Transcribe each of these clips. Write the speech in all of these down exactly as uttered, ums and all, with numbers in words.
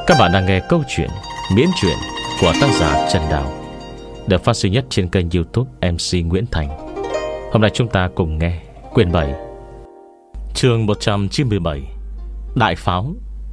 Các bạn đang nghe câu chuyện miễn truyện của tác giả Trần Đào, được phát sinh nhất trên kênh YouTube em xê Nguyễn Thành. Hôm nay chúng ta cùng nghe quyển bảy, chương một trăm chín mươi bảy, Đại Pháo.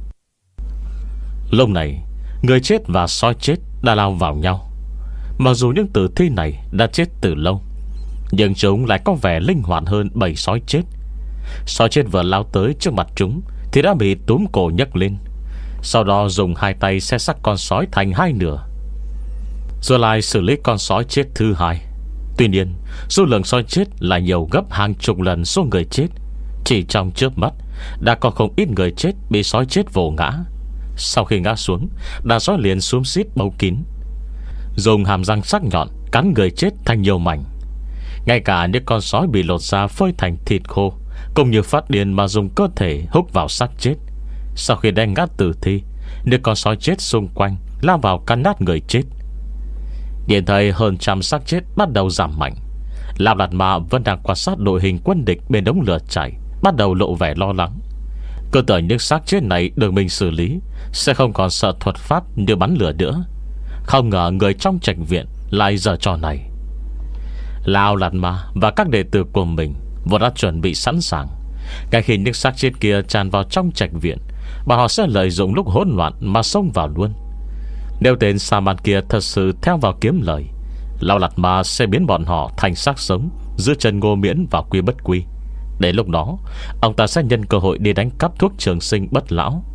Lúc này, người chết và sói chết đã lao vào nhau. Mặc dù những tử thi này đã chết từ lâu, nhưng chúng lại có vẻ linh hoạt hơn bầy sói chết. Sói chết vừa lao tới trước mặt chúng thì đã bị túm cổ nhấc lên, sau đó dùng hai tay xé xác con sói thành hai nửa, rồi lại xử lý con sói chết thứ hai. Tuy nhiên, số lượng sói chết lại nhiều gấp hàng chục lần số người chết. Chỉ trong chớp mắt đã có không ít người chết bị sói chết vồ ngã. Sau khi ngã xuống, đàn sói liền xúm xít bấu kín, dùng hàm răng sắc nhọn cắn người chết thành nhiều mảnh. Ngay cả những con sói bị lột da phơi thành thịt khô cũng như phát điên mà dùng cơ thể hút vào xác chết. Sau khi đánh ngã tử thi, những con sói chết xung quanh lao vào cắn nát người chết. Nhìn thấy hơn trăm xác chết bắt đầu giảm mạnh, Lão Lạt Ma vẫn đang quan sát đội hình quân địch bên đống lửa cháy, bắt đầu lộ vẻ lo lắng. Cơ tưởng những xác chết này được mình xử lý sẽ không còn sợ thuật pháp như bắn lửa nữa. Không ngờ người trong trạch viện lại giở trò này. Lão Lạt Ma và các đệ tử của mình vốn đã chuẩn bị sẵn sàng. Ngay khi những xác chết kia tràn vào trong trạch viện, bọn họ sẽ lợi dụng lúc hỗn loạn mà xông vào luôn. Nếu tên Sa-man kia thật sự theo vào kiếm lời, Lão Lạt Ma sẽ biến bọn họ thành xác sống giữ chân Ngô Miễn vào quy bất quy. Đến lúc đó, ông ta sẽ nhân cơ hội đi đánh cắp thuốc trường sinh bất lão.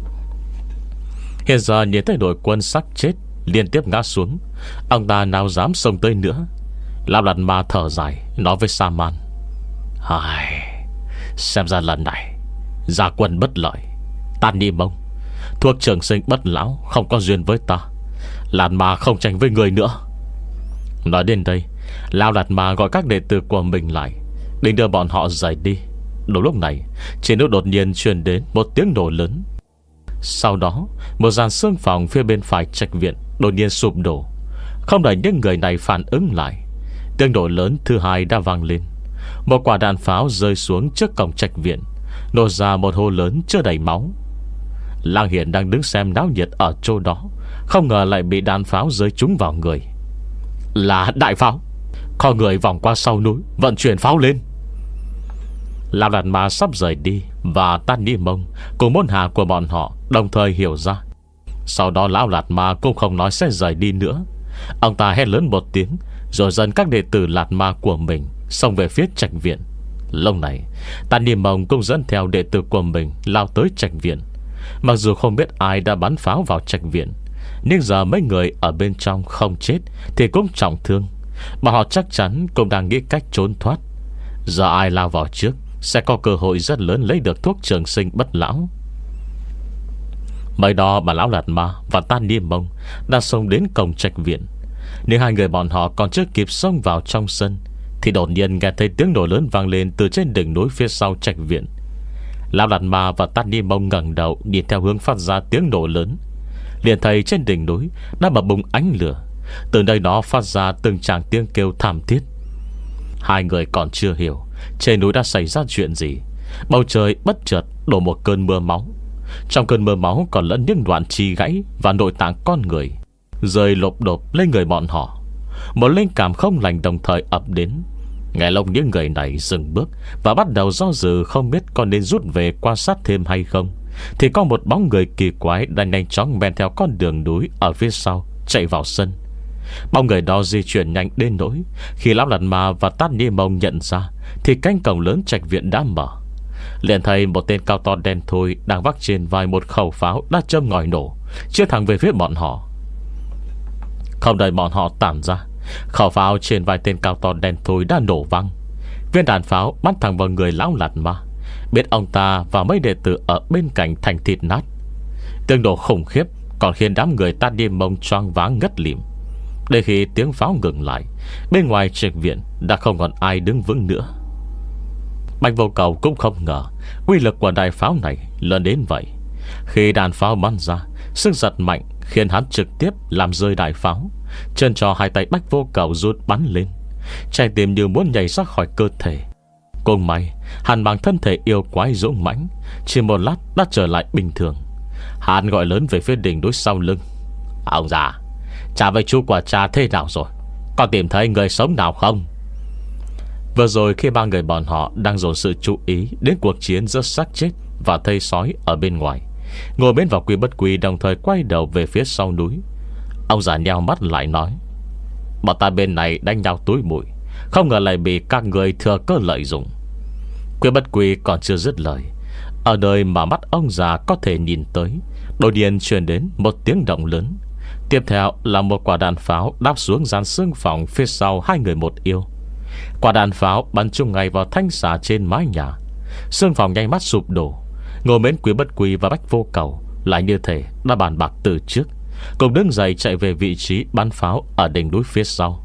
Hiện giờ nhìn thấy đội quân xác chết liên tiếp ngã xuống, ông ta nào dám xông tới nữa. Lão Lạt Ma thở dài nói với Sa-man: Ai, xem ra lần này ra quân bất lợi. Tan Ni Mông, thuốc trường sinh bất lão không có duyên với ta. Lạt Ma không tranh với người nữa. Nói đến đây, Lão Lạt Ma gọi các đệ tử của mình lại, định đưa bọn họ rời đi. Đúng lúc này, trên nước đột nhiên truyền đến một tiếng nổ lớn. Sau đó, một dàn xương phòng phía bên phải trạch viện đột nhiên sụp đổ. Không đợi những người này phản ứng lại, tiếng nổ lớn thứ hai đã vang lên. Một quả đạn pháo rơi xuống trước cổng trạch viện, nổ ra một hố lớn chứa đầy máu. Lang Hiển đang đứng xem náo nhiệt ở chỗ đó, không ngờ lại bị đạn pháo rơi trúng vào người. Là đại pháo. Kho người vòng qua sau núi vận chuyển pháo lên. Lão Lạt Ma sắp rời đi, và Tan Ni Mông cùng môn hạ của bọn họ đồng thời hiểu ra. Sau đó Lão Lạt Ma cũng không nói sẽ rời đi nữa. Ông ta hét lớn một tiếng, rồi dẫn các đệ tử Lạt Ma của mình xông về phía trạch viện. Lúc này, Tan Ni Mông cũng dẫn theo đệ tử của mình lao tới trạch viện. Mặc dù không biết ai đã bắn pháo vào trạch viện, nhưng giờ mấy người ở bên trong không chết thì cũng trọng thương, mà họ chắc chắn cũng đang nghĩ cách trốn thoát. Giờ ai lao vào trước sẽ có cơ hội rất lớn lấy được thuốc trường sinh bất lão. Mới đó bà Lão Lạt Ma và Tan Ni Mông đã xông đến cổng trạch viện. Nhưng hai người bọn họ còn chưa kịp xông vào trong sân thì đột nhiên nghe thấy tiếng nổ lớn vang lên từ trên đỉnh núi phía sau trạch viện. Lão Lạt Ma và Tan Ni Mông ngẩng đầu nhìn theo hướng phát ra tiếng nổ lớn, liền thấy trên đỉnh núi đã bập bùng ánh lửa. Từ nơi đó phát ra từng tràng tiếng kêu thảm thiết. Hai người còn chưa hiểu trên núi đã xảy ra chuyện gì, bầu trời bất chợt đổ một cơn mưa máu. Trong cơn mưa máu còn lẫn những đoạn chi gãy và nội tạng con người rơi lộp đột lên người bọn họ. Một linh cảm không lành đồng thời ập đến. Nghe lông những người này dừng bước và bắt đầu do dự không biết có nên rút về quan sát thêm hay không, thì có một bóng người kỳ quái đang nhanh chóng men theo con đường núi ở phía sau chạy vào sân. Bóng người đó di chuyển nhanh đến nỗi khi Lão Lạt Ma và Tan Ni Mông nhận ra thì cánh cổng lớn trạch viện đã mở. Liền thấy một tên cao to đen thui đang vác trên vai một khẩu pháo đã châm ngòi nổ, chia thẳng về phía bọn họ. Không đợi bọn họ tản ra, khẩu pháo trên vai tên cao to đen thui đã nổ văng. Viên đạn pháo bắn thẳng vào người Lão Lạt Ma, biết ông ta và mấy đệ tử ở bên cạnh thành thịt nát. Tiếng nổ khủng khiếp còn khiến đám người Tan Ni Mông choáng váng ngất lịm. Để khi tiếng pháo ngừng lại, bên ngoài trạch viện đã không còn ai đứng vững nữa. Bạch Vô Cầu cũng không ngờ uy lực của đại pháo này lớn đến vậy. Khi đạn pháo bắn ra, sức giật mạnh khiến hắn trực tiếp làm rơi đại pháo. Chân cho hai tay Bạch Vô Cầu rút bắn lên, trái tim như muốn nhảy ra khỏi cơ thể. Cùng may hắn bằng thân thể yêu quái dũng mãnh, chỉ một lát đã trở lại bình thường. Hắn gọi lớn về phía đỉnh núi sau lưng: Ông già, cha với chú của cha thế nào rồi? Có tìm thấy người sống nào không? Vừa rồi khi ba người bọn họ đang dồn sự chú ý đến cuộc chiến giữa xác chết và thây sói ở bên ngoài, Ngô Miễn và Quy Bất Quy đồng thời quay đầu về phía sau núi. Ông già nheo mắt lại nói: Bọn ta bên này đánh nhau túi bụi, không ngờ lại bị các người thừa cơ lợi dụng. Quy Bất Quy còn chưa dứt lời, ở nơi mà mắt ông già có thể nhìn tới, đột nhiên truyền đến một tiếng động lớn. Tiếp theo là một quả đạn pháo đáp xuống gian xương phòng phía sau hai người một yêu. Quả đạn pháo bắn trúng ngay vào thanh xà trên mái nhà. Xương phòng nhanh mắt sụp đổ. Ngô Miễn, Quý Bất Quy và Bách Vô Cầu lại như thể đã bàn bạc từ trước, cùng đứng dậy chạy về vị trí bắn pháo ở đỉnh núi phía sau.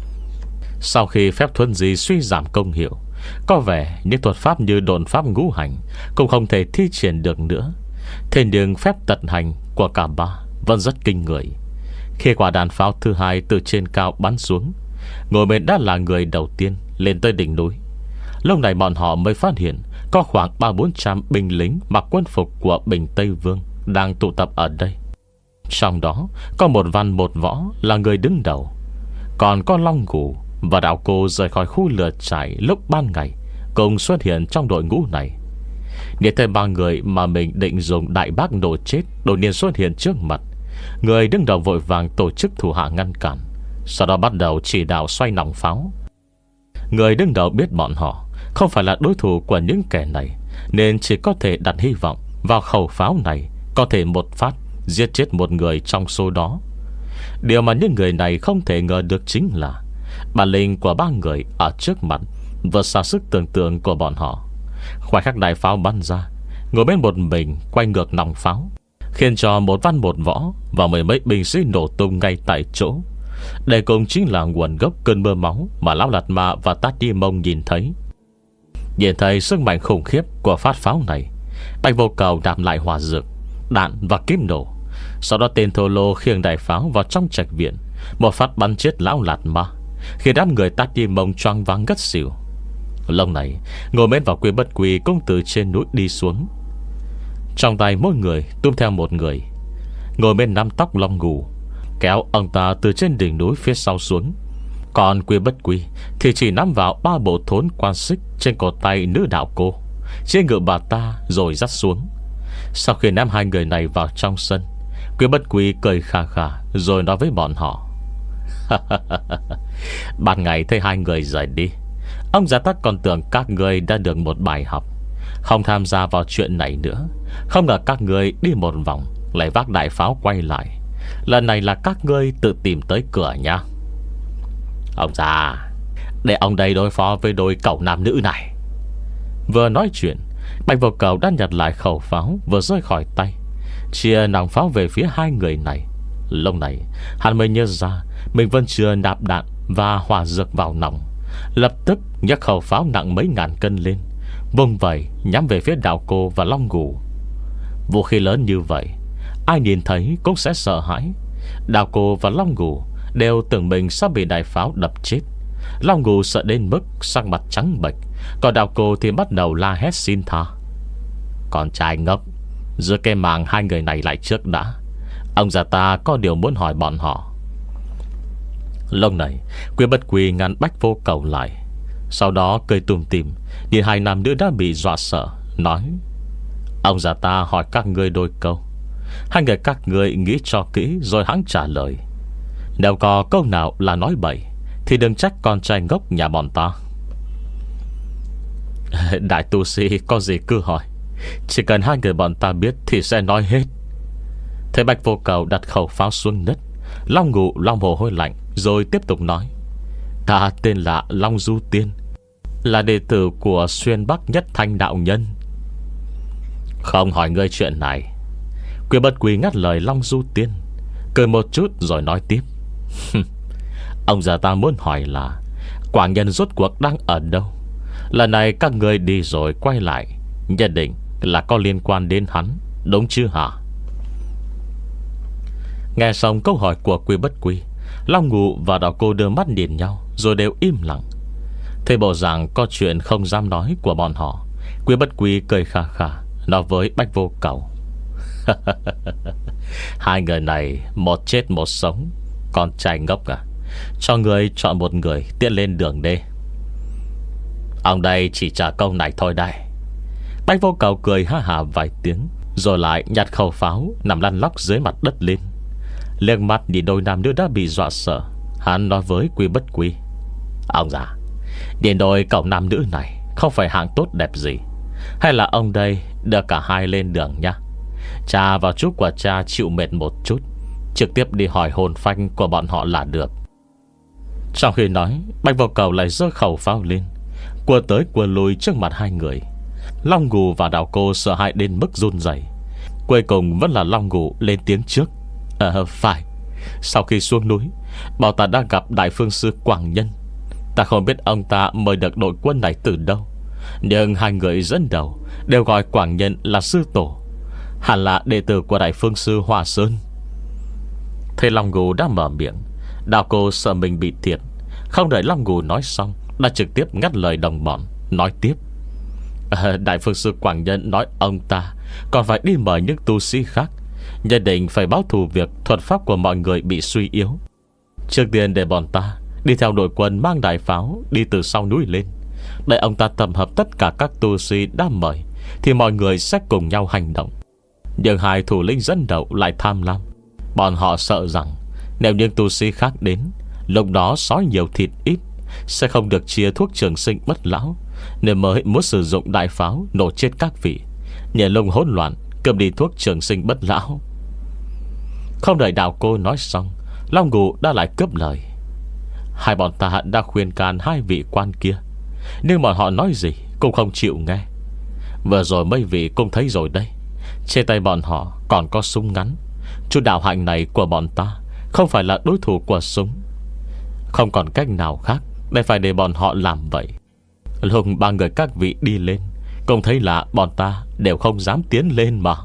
Sau khi phép thuần di suy giảm công hiệu, có vẻ những thuật pháp như độn pháp ngũ hành cũng không thể thi triển được nữa. Thế nhưng phép tận hành của cả ba vẫn rất kinh người. Khi quả đạn pháo thứ hai từ trên cao bắn xuống, Ngô Miễn đã là người đầu tiên lên tới đỉnh núi. Lúc này bọn họ mới phát hiện có khoảng ba bốn trăm binh lính mặc quân phục của Bình Tây Vương đang tụ tập ở đây. Trong đó có một văn một võ là người đứng đầu, còn có Long Ngủ và Đạo Cô rời khỏi khu lửa trại lúc ban ngày cùng xuất hiện trong đội ngũ này. Nhìn thấy ba người mà mình định dùng đại bác nổ chết đột nhiên xuất hiện trước mặt, người đứng đầu vội vàng tổ chức thủ hạ ngăn cản, sau đó bắt đầu chỉ đạo xoay nòng pháo. Người đứng đầu biết bọn họ không phải là đối thủ của những kẻ này, nên chỉ có thể đặt hy vọng vào khẩu pháo này có thể một phát giết chết một người trong số đó. Điều mà những người này không thể ngờ được chính là bản lĩnh của ba người ở trước mặt vượt xa sức tưởng tượng của bọn họ. Khoảnh khắc đại pháo bắn ra, ngồi bên một mình quay ngược nòng pháo, khiến cho một văn một võ và mười mấy binh sĩ nổ tung ngay tại chỗ. Đây cũng chính là nguồn gốc cơn mưa máu mà Lão Lạt Ma và Tát Đi Mông nhìn thấy. Nhìn thấy sức mạnh khủng khiếp của phát pháo này, Bạch Vô Cầu đạp lại hỏa dược, đạn và kim nổ. Sau đó tên thô lô khiêng đại pháo vào trong trạch viện, một phát bắn chết Lão Lạt Ma, khi đám người Tát Đi Mông choáng váng ngất xỉu. Lúc này Ngô Miễn và Quy Bất Quy cũng từ trên núi đi xuống, trong tay mỗi người túm theo một người. Ngồi bên nắm tóc Long Ngủ, kéo ông ta từ trên đỉnh núi phía sau xuống. Còn Quy Bất Quy thì chỉ nắm vào ba bộ thốn quan xích trên cổ tay nữ Đạo Cô, trên ngựa bà ta rồi dắt xuống. Sau khi ném hai người này vào trong sân, Quy Bất Quy cười khà khà rồi nói với bọn họ: Ban ngày thấy hai người rời đi, ông già ta còn tưởng các người đã được một bài học, không tham gia vào chuyện này nữa. Không ngờ các người đi một vòng lại vác đại pháo quay lại. Lần này là các ngươi tự tìm tới cửa nha. Ông già, để ông đây đối phó với đôi cậu nam nữ này. Vừa nói chuyện, Bạch Vô Cầu đã nhặt lại khẩu pháo vừa rơi khỏi tay, chia nòng pháo về phía hai người này. Lúc này hắn mới nhớ ra mình vẫn chưa nạp đạn và hỏa dược vào nòng, lập tức nhấc khẩu pháo nặng mấy ngàn cân lên, vung vẩy nhắm về phía Đạo Cô và Long Ngủ. Vũ khí lớn như vậy, ai nhìn thấy cũng sẽ sợ hãi. Đạo Cô và Long Ngủ đều tưởng mình sắp bị đại pháo đập chết. Long Ngủ sợ đến mức sắc mặt trắng bệch, còn Đạo Cô thì bắt đầu la hét xin tha. Con trai ngốc, giữ cái màng hai người này lại trước đã. Ông già ta có điều muốn hỏi bọn họ. Lúc này Quy Bất Quy ngăn Bách Vô Cầu lại, sau đó cười tùm tìm nhìn hai nam nữ đã bị dọa sợ, nói: Ông già ta hỏi các ngươi đôi câu, hai người các ngươi nghĩ cho kỹ rồi hãng trả lời. Nếu có câu nào là nói bậy thì đừng trách con trai ngốc nhà bọn ta. Đại tu sĩ có gì cứ hỏi, chỉ cần hai người bọn ta biết thì sẽ nói hết. Thấy Bạch Vô Cầu đặt khẩu pháo xuống đất, Long Ngủ long mồ hôi lạnh rồi tiếp tục nói: Ta tên là Long Du Tiên, là đệ tử của Xuyên Bắc Nhất Thanh đạo nhân. Không hỏi ngươi chuyện này. Quy Bất Quy ngắt lời Long Du Tiên, cười một chút rồi nói tiếp: Ông già ta muốn hỏi là Quảng Nhân rốt cuộc đang ở đâu? Lần này các người đi rồi quay lại, nhất định là có liên quan đến hắn, đúng chứ hả? Nghe xong câu hỏi của Quy Bất Quy, Long Ngủ và Đạo Cô đưa mắt nhìn nhau rồi đều im lặng. Thấy bộ dạng có chuyện không dám nói của bọn họ, Quy Bất Quy cười khà khà nói với Bách Vô Cầu: Hai người này một chết một sống. Con trai ngốc à, cho người chọn một người tiện lên đường đi. Ông đây chỉ trả câu này thôi đây. Bách Vô Cầu cười ha hà vài tiếng, rồi lại nhặt khẩu pháo nằm lăn lóc dưới mặt đất lên. Liếc mắt nhìn đôi nam nữ đã bị dọa sợ, hắn nói với Quy Bất Quy: Ông già, điền đôi cậu nam nữ này không phải hạng tốt đẹp gì, hay là ông đây đưa cả hai lên đường nha. Cha và chú của cha chịu mệt một chút, trực tiếp đi hỏi hồn phách của bọn họ là được. Trong khi nói, Bạch Vô Cầu lại giơ khẩu pháo lên, cua tới cua lui trước mặt hai người. Long Ngù và Đào Cô sợ hãi đến mức run rẩy. Cuối cùng vẫn là Long Ngù lên tiếng trước: À phải, sau khi xuống núi, bảo ta đã gặp Đại Phương Sư Quảng Nhân. Ta không biết ông ta mời được đội quân này từ đâu, nhưng hai người dẫn đầu đều gọi Quảng Nhân là sư tổ, hẳn là đệ tử của Đại Phương Sư Hòa Sơn. Thế Long Ngù đã mở miệng, Đào Cô sợ mình bị thiệt, không đợi Long Ngù nói xong đã trực tiếp ngắt lời đồng bọn, nói tiếp: à, Đại Phương Sư Quảng Nhân nói ông ta còn phải đi mời những tu sĩ khác, nhất định phải báo thù việc thuật pháp của mọi người bị suy yếu. Trước tiên để bọn ta đi theo đội quân mang đại pháo đi từ sau núi lên. Đợi ông ta tập hợp tất cả các tu sĩ đã mời, thì mọi người sẽ cùng nhau hành động. Nhưng hai thủ lĩnh dẫn đầu lại tham lam. Bọn họ sợ rằng nếu những tu sĩ khác đến, lúc đó sói nhiều thịt ít, sẽ không được chia thuốc trường sinh bất lão, nên mới muốn sử dụng đại pháo nổ chết các vị, nhờ lông hỗn loạn cướp đi thuốc trường sinh bất lão. Không đợi Đào Cô nói xong, Long Ngù đã lại cướp lời: Hai bọn ta đã khuyên can hai vị quan kia, nhưng bọn họ nói gì cũng không chịu nghe. Vừa rồi mấy vị cũng thấy rồi đây, trên tay bọn họ còn có súng ngắn. Chút đạo hạnh này của bọn ta không phải là đối thủ của súng. Không còn cách nào khác để phải để bọn họ làm vậy. Lúc ba người các vị đi lên, cũng thấy là bọn ta đều không dám tiến lên mà.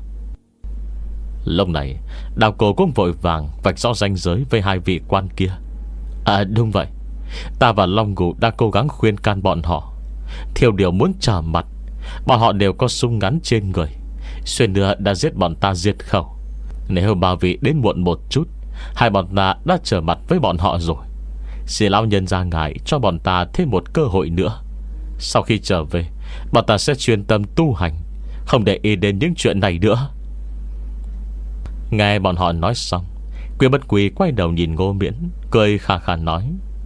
Lúc này Đào Cô cũng vội vàng vạch rõ ranh giới với hai vị quan kia: À đúng vậy, ta và Long Ngù đã cố gắng khuyên can bọn họ, thiếu điều muốn trở mặt. Bọn họ đều có súng ngắn trên người, xuyên nữa đã giết bọn ta diệt khẩu. Nếu ba vị đến muộn một chút, hai bọn ta đã trở mặt với bọn họ rồi. Xin lão nhân ra ngài cho bọn ta thêm một cơ hội nữa. Sau khi trở về, bọn ta sẽ chuyên tâm tu hành, không để ý đến những chuyện này nữa. Nghe bọn họ nói xong, Quy Bất Quy quay đầu nhìn Ngô Miễn, cười khà khà nói: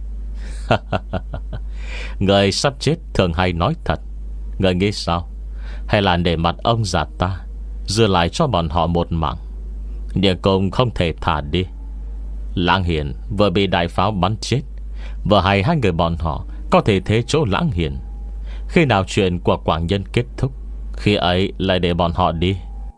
Người sắp chết thường hay nói thật. Người nghĩ sao? Hay là để mặt ông già ta dư lại cho bọn họ một mạng, nhưng cũng không thể thả đi. Lãng Hiền vừa bị đại pháo bắn chết, vừa hay hai người bọn họ có thể thế chỗ Lãng Hiền. Khi nào chuyện của Quảng Nhân kết thúc, khi ấy lại để bọn họ đi.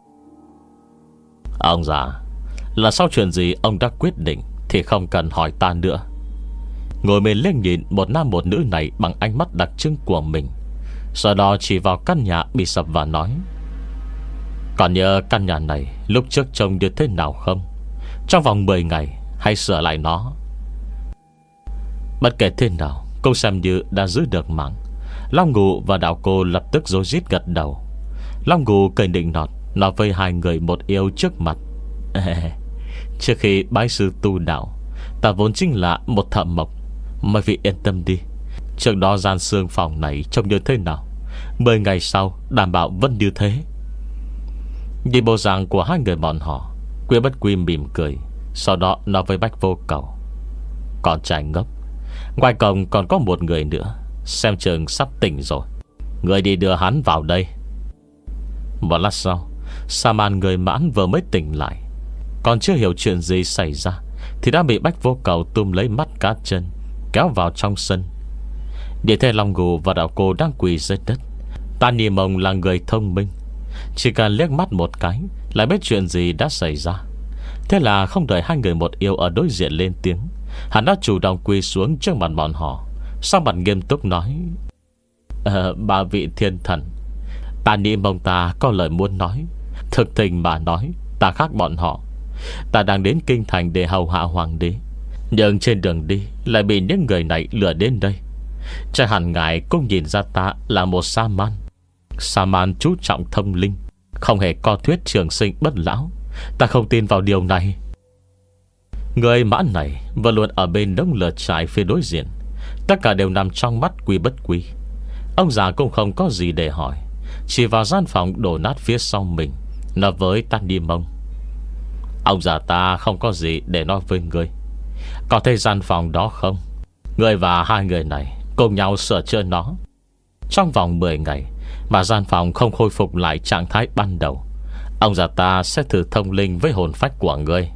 Ông già, là sau chuyện gì ông đã quyết định thì không cần hỏi ta nữa. Ngồi mình lên nhìn một nam một nữ này bằng ánh mắt đặc trưng của mình, sau đó chỉ vào căn nhà bị sập và nói: Còn nhớ căn nhà này lúc trước trông như thế nào không? Trong vòng mười ngày hãy sửa lại nó. Bất kể thế nào cũng xem như đã giữ được mạng. Long Ngù và Đạo Cô lập tức rối rít gật đầu. Long Ngù cười định nọt nói với hai người một yêu trước mặt: Trước khi bái sư tu đạo, ta vốn chính là một thợ mộc. Mấy vị yên tâm đi, trước đó gian xương phòng này trông như thế nào, mười ngày sau đảm bảo vẫn như thế. Nhìn bộ dạng của hai người bọn họ, Quy Bất Quy mỉm cười, sau đó nói với Bách Vô Cầu: Còn trai ngốc, ngoài cổng còn có một người nữa, xem chừng sắp tỉnh rồi. Người đi đưa hắn vào đây. Một lát sau, Sa Man người Mãn vừa mới tỉnh lại, còn chưa hiểu chuyện gì xảy ra thì đã bị Bách Vô Cầu túm lấy mắt cá chân, kéo vào trong sân. Để thấy Long Ngù và Đạo Cô đang quỳ dưới đất. Tàn Nhì Mông là người thông minh, chỉ cần liếc mắt một cái lại biết chuyện gì đã xảy ra. Thế là không đợi hai người một yêu ở đối diện lên tiếng, hắn đã chủ động quỳ xuống trước mặt bọn họ, sau mặt nghiêm túc nói: à, Ba vị thiên thần, Tàn Nhì Mông ta có lời muốn nói. Thực tình mà nói, ta khác bọn họ. Ta đang đến kinh thành để hầu hạ hoàng đế, nhưng trên đường đi lại bị những người này lừa đến đây. Chắc hẳn ngài cũng nhìn ra ta là một sa man. Sa man chú trọng thông linh, Không hề có thuyết trường sinh bất lão. Ta không tin vào điều này. Người mã này vẫn luôn ở bên đống lửa trại phía đối diện. Tất cả đều nằm trong mắt Quy Bất Quy. Ông già cũng không có gì để hỏi, chỉ vào gian phòng đổ nát phía sau mình, nói với Tan Đi Mông: Ông già ta không có gì để nói với ngươi. Có thấy gian phòng đó không? Ngươi và hai người này cùng nhau sửa chữa nó. Trong vòng mười ngày mà gian phòng không khôi phục lại trạng thái ban đầu, ông già ta sẽ thử thông linh với hồn phách của ngươi.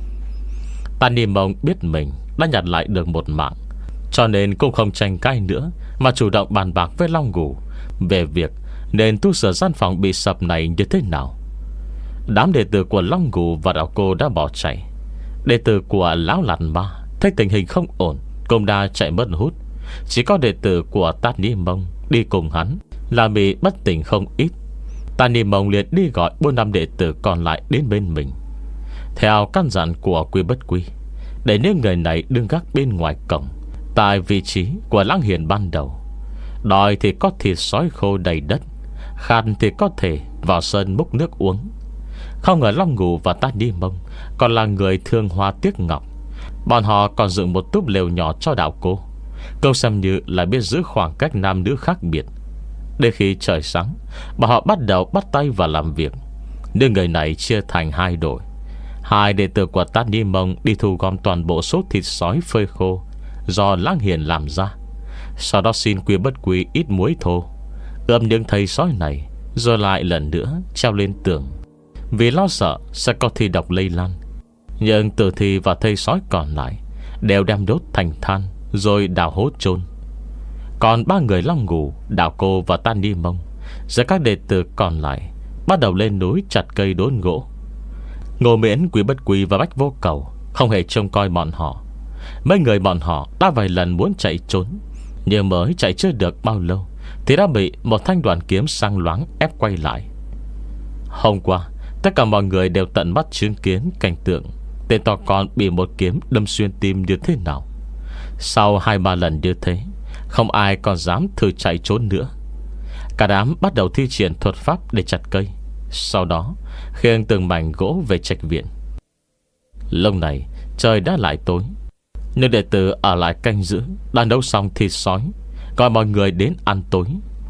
Tan Đi Mông biết mình đã nhặt lại được một mạng, cho nên cũng không tranh cãi nữa, mà chủ động bàn bạc với Long Ngủ về việc nên tu sửa gian phòng bị sập này như thế nào. Đám đệ tử của Long Ngủ và Đạo Cô đã bỏ chạy. Đệ tử của Lão Lạt Ma thấy tình hình không ổn cũng đã chạy mất hút. Chỉ có đệ tử của Tan Đi Mông đi cùng hắn là bị bất tỉnh không ít. Tan Đi Mông liền đi gọi bốn năm đệ tử còn lại đến bên mình, theo căn dặn của Quy Bất Quy, để những người này đứng gác bên ngoài cổng, tại vị trí của Lăng Hiền ban đầu. Đòi thì có thịt sói khô đầy đất, khát thì có thể vào sân múc nước uống. Không ngờ Long Ngủ và Tan Đi Mông còn là người thương hoa tiếc ngọc. Bọn họ còn dựng một túp lều nhỏ cho Đạo Cô, câu xem như là biết giữ khoảng cách nam nữ khác biệt. Đến khi trời sáng, bọn họ bắt đầu bắt tay vào làm việc. Những người này chia thành hai đội. Hai đệ tử của Tan Đi Mông đi thu gom toàn bộ số thịt sói phơi khô do Lăng Hiền làm ra, sau đó xin Quy Bất Quy ít muối thô, ươm những thây sói này, rồi lại lần nữa treo lên tường, vì lo sợ sẽ có thi độc lây lan. Nhưng tử thi và thây sói còn lại đều đem đốt thành than, rồi đào hố chôn. Còn ba người Long Ngủ, Đạo Cô và Tan Đi Mông giữa các đệ tử còn lại bắt đầu lên núi chặt cây đốn gỗ. Ngô Miễn, Quy Bất Quy và Bách Vô Cầu không hề trông coi bọn họ. Mấy người bọn họ đã vài lần muốn chạy trốn, nhưng mới chạy chưa được bao lâu thì đã bị một thanh đoàn kiếm sang loáng ép quay lại. Hôm qua tất cả mọi người đều tận mắt chứng kiến cảnh tượng tên to con bị một kiếm đâm xuyên tim như thế nào. Sau hai ba lần như thế, không ai còn dám thử chạy trốn nữa. Cả đám bắt đầu thi triển thuật pháp để chặt cây, sau đó khiêng từng mảnh gỗ về trạch viện. Lúc này trời đã lại tối, nhưng đệ tử ở lại canh giữ đã nấu xong thịt sói, gọi mọi người đến ăn tối.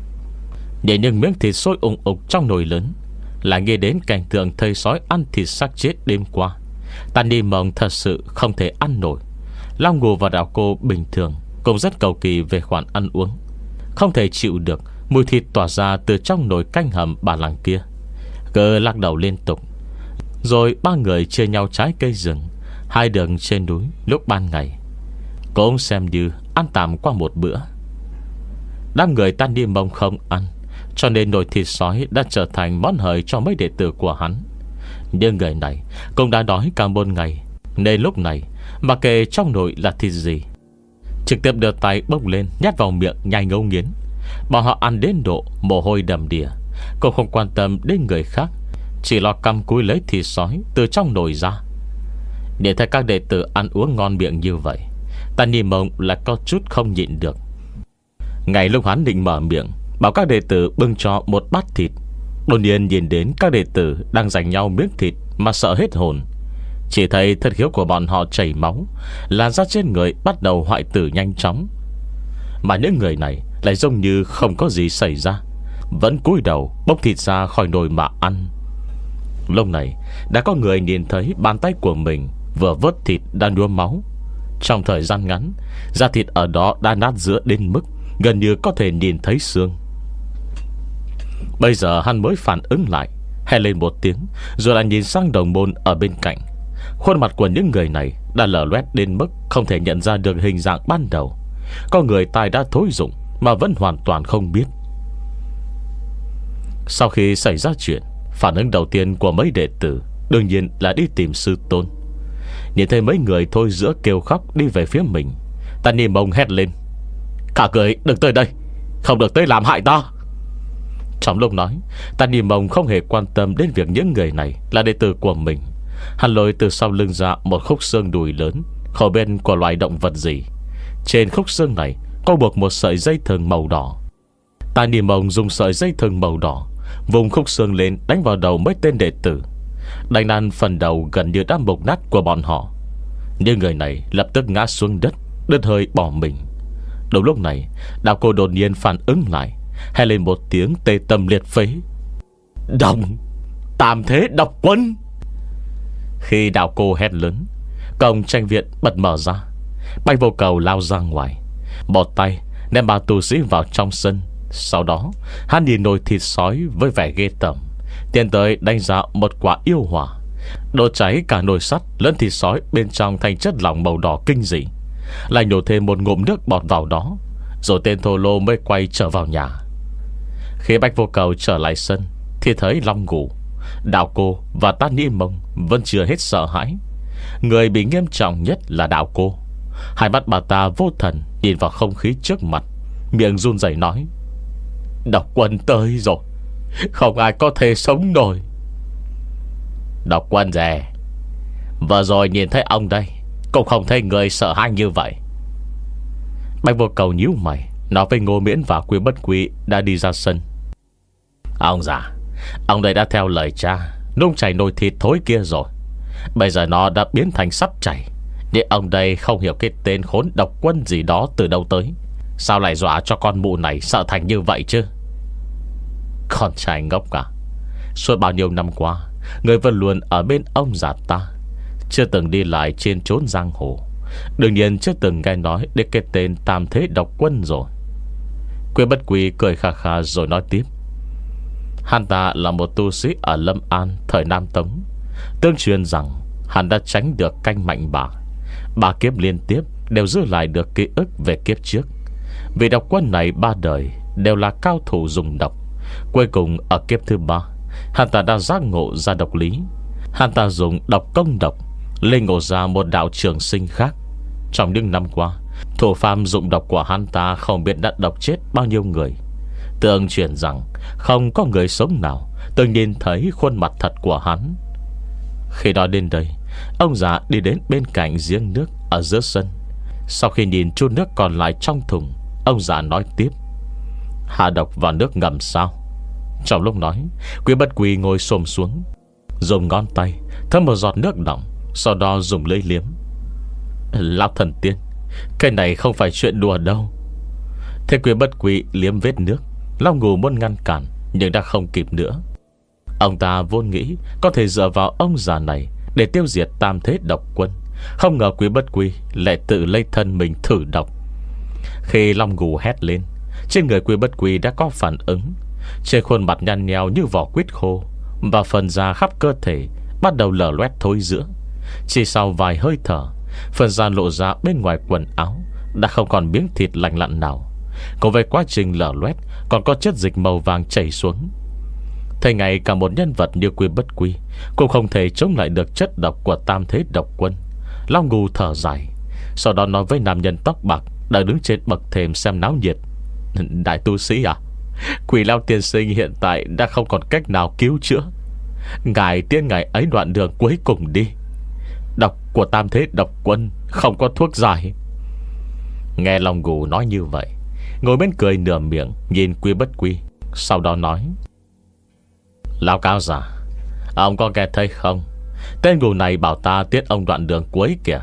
Để những miếng thịt sôi ủng ục trong nồi lớn, lại nghe đến cảnh tượng thây sói ăn thịt xác chết đêm qua. Tan Đi Mông thật sự không thể ăn nổi. Long Ngủ và Đạo Cô bình thường cũng rất cầu kỳ về khoản ăn uống, không thể chịu được mùi thịt tỏa ra từ trong nồi canh hầm bà làng kia, cứ lắc đầu liên tục. Rồi ba người chia nhau trái cây rừng hai đường trên núi lúc ban ngày, cũng xem như ăn tạm qua một bữa. Đám người Tan Đi Mông không ăn, cho nên nồi thịt sói đã trở thành món hời cho mấy đệ tử của hắn. Nhưng người này cũng đã đói cả một ngày, nên lúc này mà kể trong nồi là thịt gì, trực tiếp đưa tay bốc lên nhét vào miệng nhai ngấu nghiến. Bọn họ ăn đến độ mồ hôi đầm đìa, cũng không quan tâm đến người khác, chỉ lo căm cúi lấy thịt sói từ trong nồi ra. Để thấy các đệ tử ăn uống ngon miệng như vậy, Tan Đi Mông là có chút không nhịn được. Ngay lúc hắn định mở miệng bảo các đệ tử bưng cho một bát thịt, đột nhiên nhìn đến các đệ tử đang giành nhau miếng thịt mà sợ hết hồn. Chỉ thấy thân khiếu của bọn họ chảy máu, làn da trên người bắt đầu hoại tử nhanh chóng. Mà những người này lại giống như không có gì xảy ra, vẫn cúi đầu bốc thịt ra khỏi nồi mà ăn. Lúc này đã có người nhìn thấy bàn tay của mình vừa vớt thịt đã nhuốm máu. Trong thời gian ngắn, da thịt ở đó đã nát giữa đến mức gần như có thể nhìn thấy xương. Bây giờ hắn mới phản ứng lại, hét lên một tiếng, rồi lại nhìn sang đồng môn ở bên cạnh. Khuôn mặt của những người này đã lở loét đến mức không thể nhận ra được hình dạng ban đầu. Có người tai đã thối rụng mà vẫn hoàn toàn không biết. Sau khi xảy ra chuyện, phản ứng đầu tiên của mấy đệ tử đương nhiên là đi tìm sư tôn. Nhìn thấy mấy người thôi giữa kêu khóc đi về phía mình, Tan Đi Mông hét lên: cả người đừng tới đây, không được tới làm hại ta. Trong lúc nói, Tan Đi Mông không hề quan tâm đến việc những người này là đệ tử của mình. Hắn lôi từ sau lưng ra một khúc xương đùi lớn, khẩu bên của loài động vật gì. Trên khúc xương này có buộc một sợi dây thừng màu đỏ. Tan Đi Mông dùng sợi dây thừng màu đỏ vùng khúc xương lên đánh vào đầu mấy tên đệ tử, đánh năn phần đầu gần như đã mục nát của bọn họ. Nhưng người này lập tức ngã xuống đất, đứt hơi bỏ mình. Đúng lúc này, Đạo Cô đột nhiên phản ứng lại, hét lên một tiếng tê tâm liệt phế: Đồng Tam Thế Độc Quân! Khi Đạo Cô hét lớn, cổng tranh viện bật mở ra. Bạch Vô Cầu lao ra ngoài, một tay ném ba tu sĩ vào trong sân. Sau đó hắn nhìn nồi thịt sói với vẻ ghê tởm, tiến tới đánh ra một quả yêu hỏa, đốt cháy cả nồi sắt lẫn thịt sói bên trong thành chất lỏng màu đỏ kinh dị, lại nhổ thêm một ngụm nước bọt vào đó. Rồi tên thô lô mới quay trở vào nhà. Khi Bạch Vô Cầu trở lại sân thì thấy Long Ngủ, Đạo Cô và Tát Nhĩ Mông vẫn chưa hết sợ hãi. Người bị nghiêm trọng nhất là Đạo Cô. Hai mắt bà ta vô thần nhìn vào không khí trước mặt, miệng run rẩy nói: Độc Quân tới rồi, không ai có thể sống nổi. Độc Quân rè, vừa rồi nhìn thấy ông đây cũng không thấy người sợ hãi như vậy. Bạch Vô Cầu nhíu mày nói với Ngô Miễn và Quy Bất Quy đã đi ra sân: Ông già, ông đây đã theo lời cha nung chảy nồi thịt thối kia rồi. Bây giờ nó đã biến thành sắp chảy. Nhưng ông đây không hiểu cái tên khốn Độc Quân gì đó từ đâu tới, sao lại dọa cho con mụ này sợ thành như vậy chứ? Con trai ngốc cả, suốt bao nhiêu năm qua người vẫn luôn ở bên ông già ta, chưa từng đi lại trên chốn giang hồ, đương nhiên chưa từng nghe nói đến cái tên Tam Thế Độc Quân rồi. Quy Bất Quy cười khà khà rồi nói tiếp: Hắn ta là một tu sĩ ở Lâm An thời Nam Tống. Tương truyền rằng hắn đã tránh được canh mạnh bà, ba kiếp liên tiếp đều giữ lại được ký ức về kiếp trước. Vì Độc Quân này ba đời đều là cao thủ dùng độc. Cuối cùng ở kiếp thứ ba, hắn ta đã giác ngộ ra độc lý. Hắn ta dùng độc công độc lên ngộ ra một đạo trường sinh khác. Trong những năm qua, thủ phạm dụng độc của hắn ta không biết đã độc chết bao nhiêu người. Tương truyền rằng không có người sống nào từng nhìn thấy khuôn mặt thật của hắn. Khi đó đến đây, ông già đi đến bên cạnh giếng nước ở giữa sân. Sau khi nhìn chút nước còn lại trong thùng, ông già nói tiếp: Hạ độc vào nước ngầm sao? Trong lúc nói, Quy Bất Quy ngồi xổm xuống, dùng ngón tay thấm một giọt nước đọng, sau đó dùng lưỡi liếm. Lão thần tiên, cái này không phải chuyện đùa đâu. Thế Quy Bất Quy liếm vết nước, Long Ngủ muốn ngăn cản nhưng đã không kịp nữa. Ông ta vốn nghĩ có thể dựa vào ông già này để tiêu diệt Tam Thế Độc Quân, không ngờ Quy Bất Quy lại tự lấy thân mình thử độc. Khi Long Ngủ hét lên, trên người Quy Bất Quy đã có phản ứng. Trên khuôn mặt nhăn nheo như vỏ quýt khô, và phần da khắp cơ thể bắt đầu lở loét thối rữa. Chỉ sau vài hơi thở, phần da lộ ra bên ngoài quần áo đã không còn miếng thịt lành lặn nào. Cùng với quá trình lở loét, còn có chất dịch màu vàng chảy xuống. Thế ngày cả một nhân vật như Quy Bất Quy cũng không thể chống lại được chất độc của Tam Thế Độc Quân. Long Ngủ thở dài, sau đó nói với nam nhân tóc bạc đang đứng trên bậc thềm xem náo nhiệt: Đại tu sĩ à, Quỷ Lao tiên sinh hiện tại đã không còn cách nào cứu chữa. Ngài tiễn ngài ấy đoạn đường cuối cùng đi. Độc của Tam Thế Độc Quân không có thuốc giải. Nghe Long Ngủ nói như vậy, ngồi bên cười nửa miệng nhìn Quy Bất Quy, sau đó nói: Lão cao giả, ông có nghe thấy không? Tên ngủ này bảo ta tiết ông đoạn đường cuối kìa.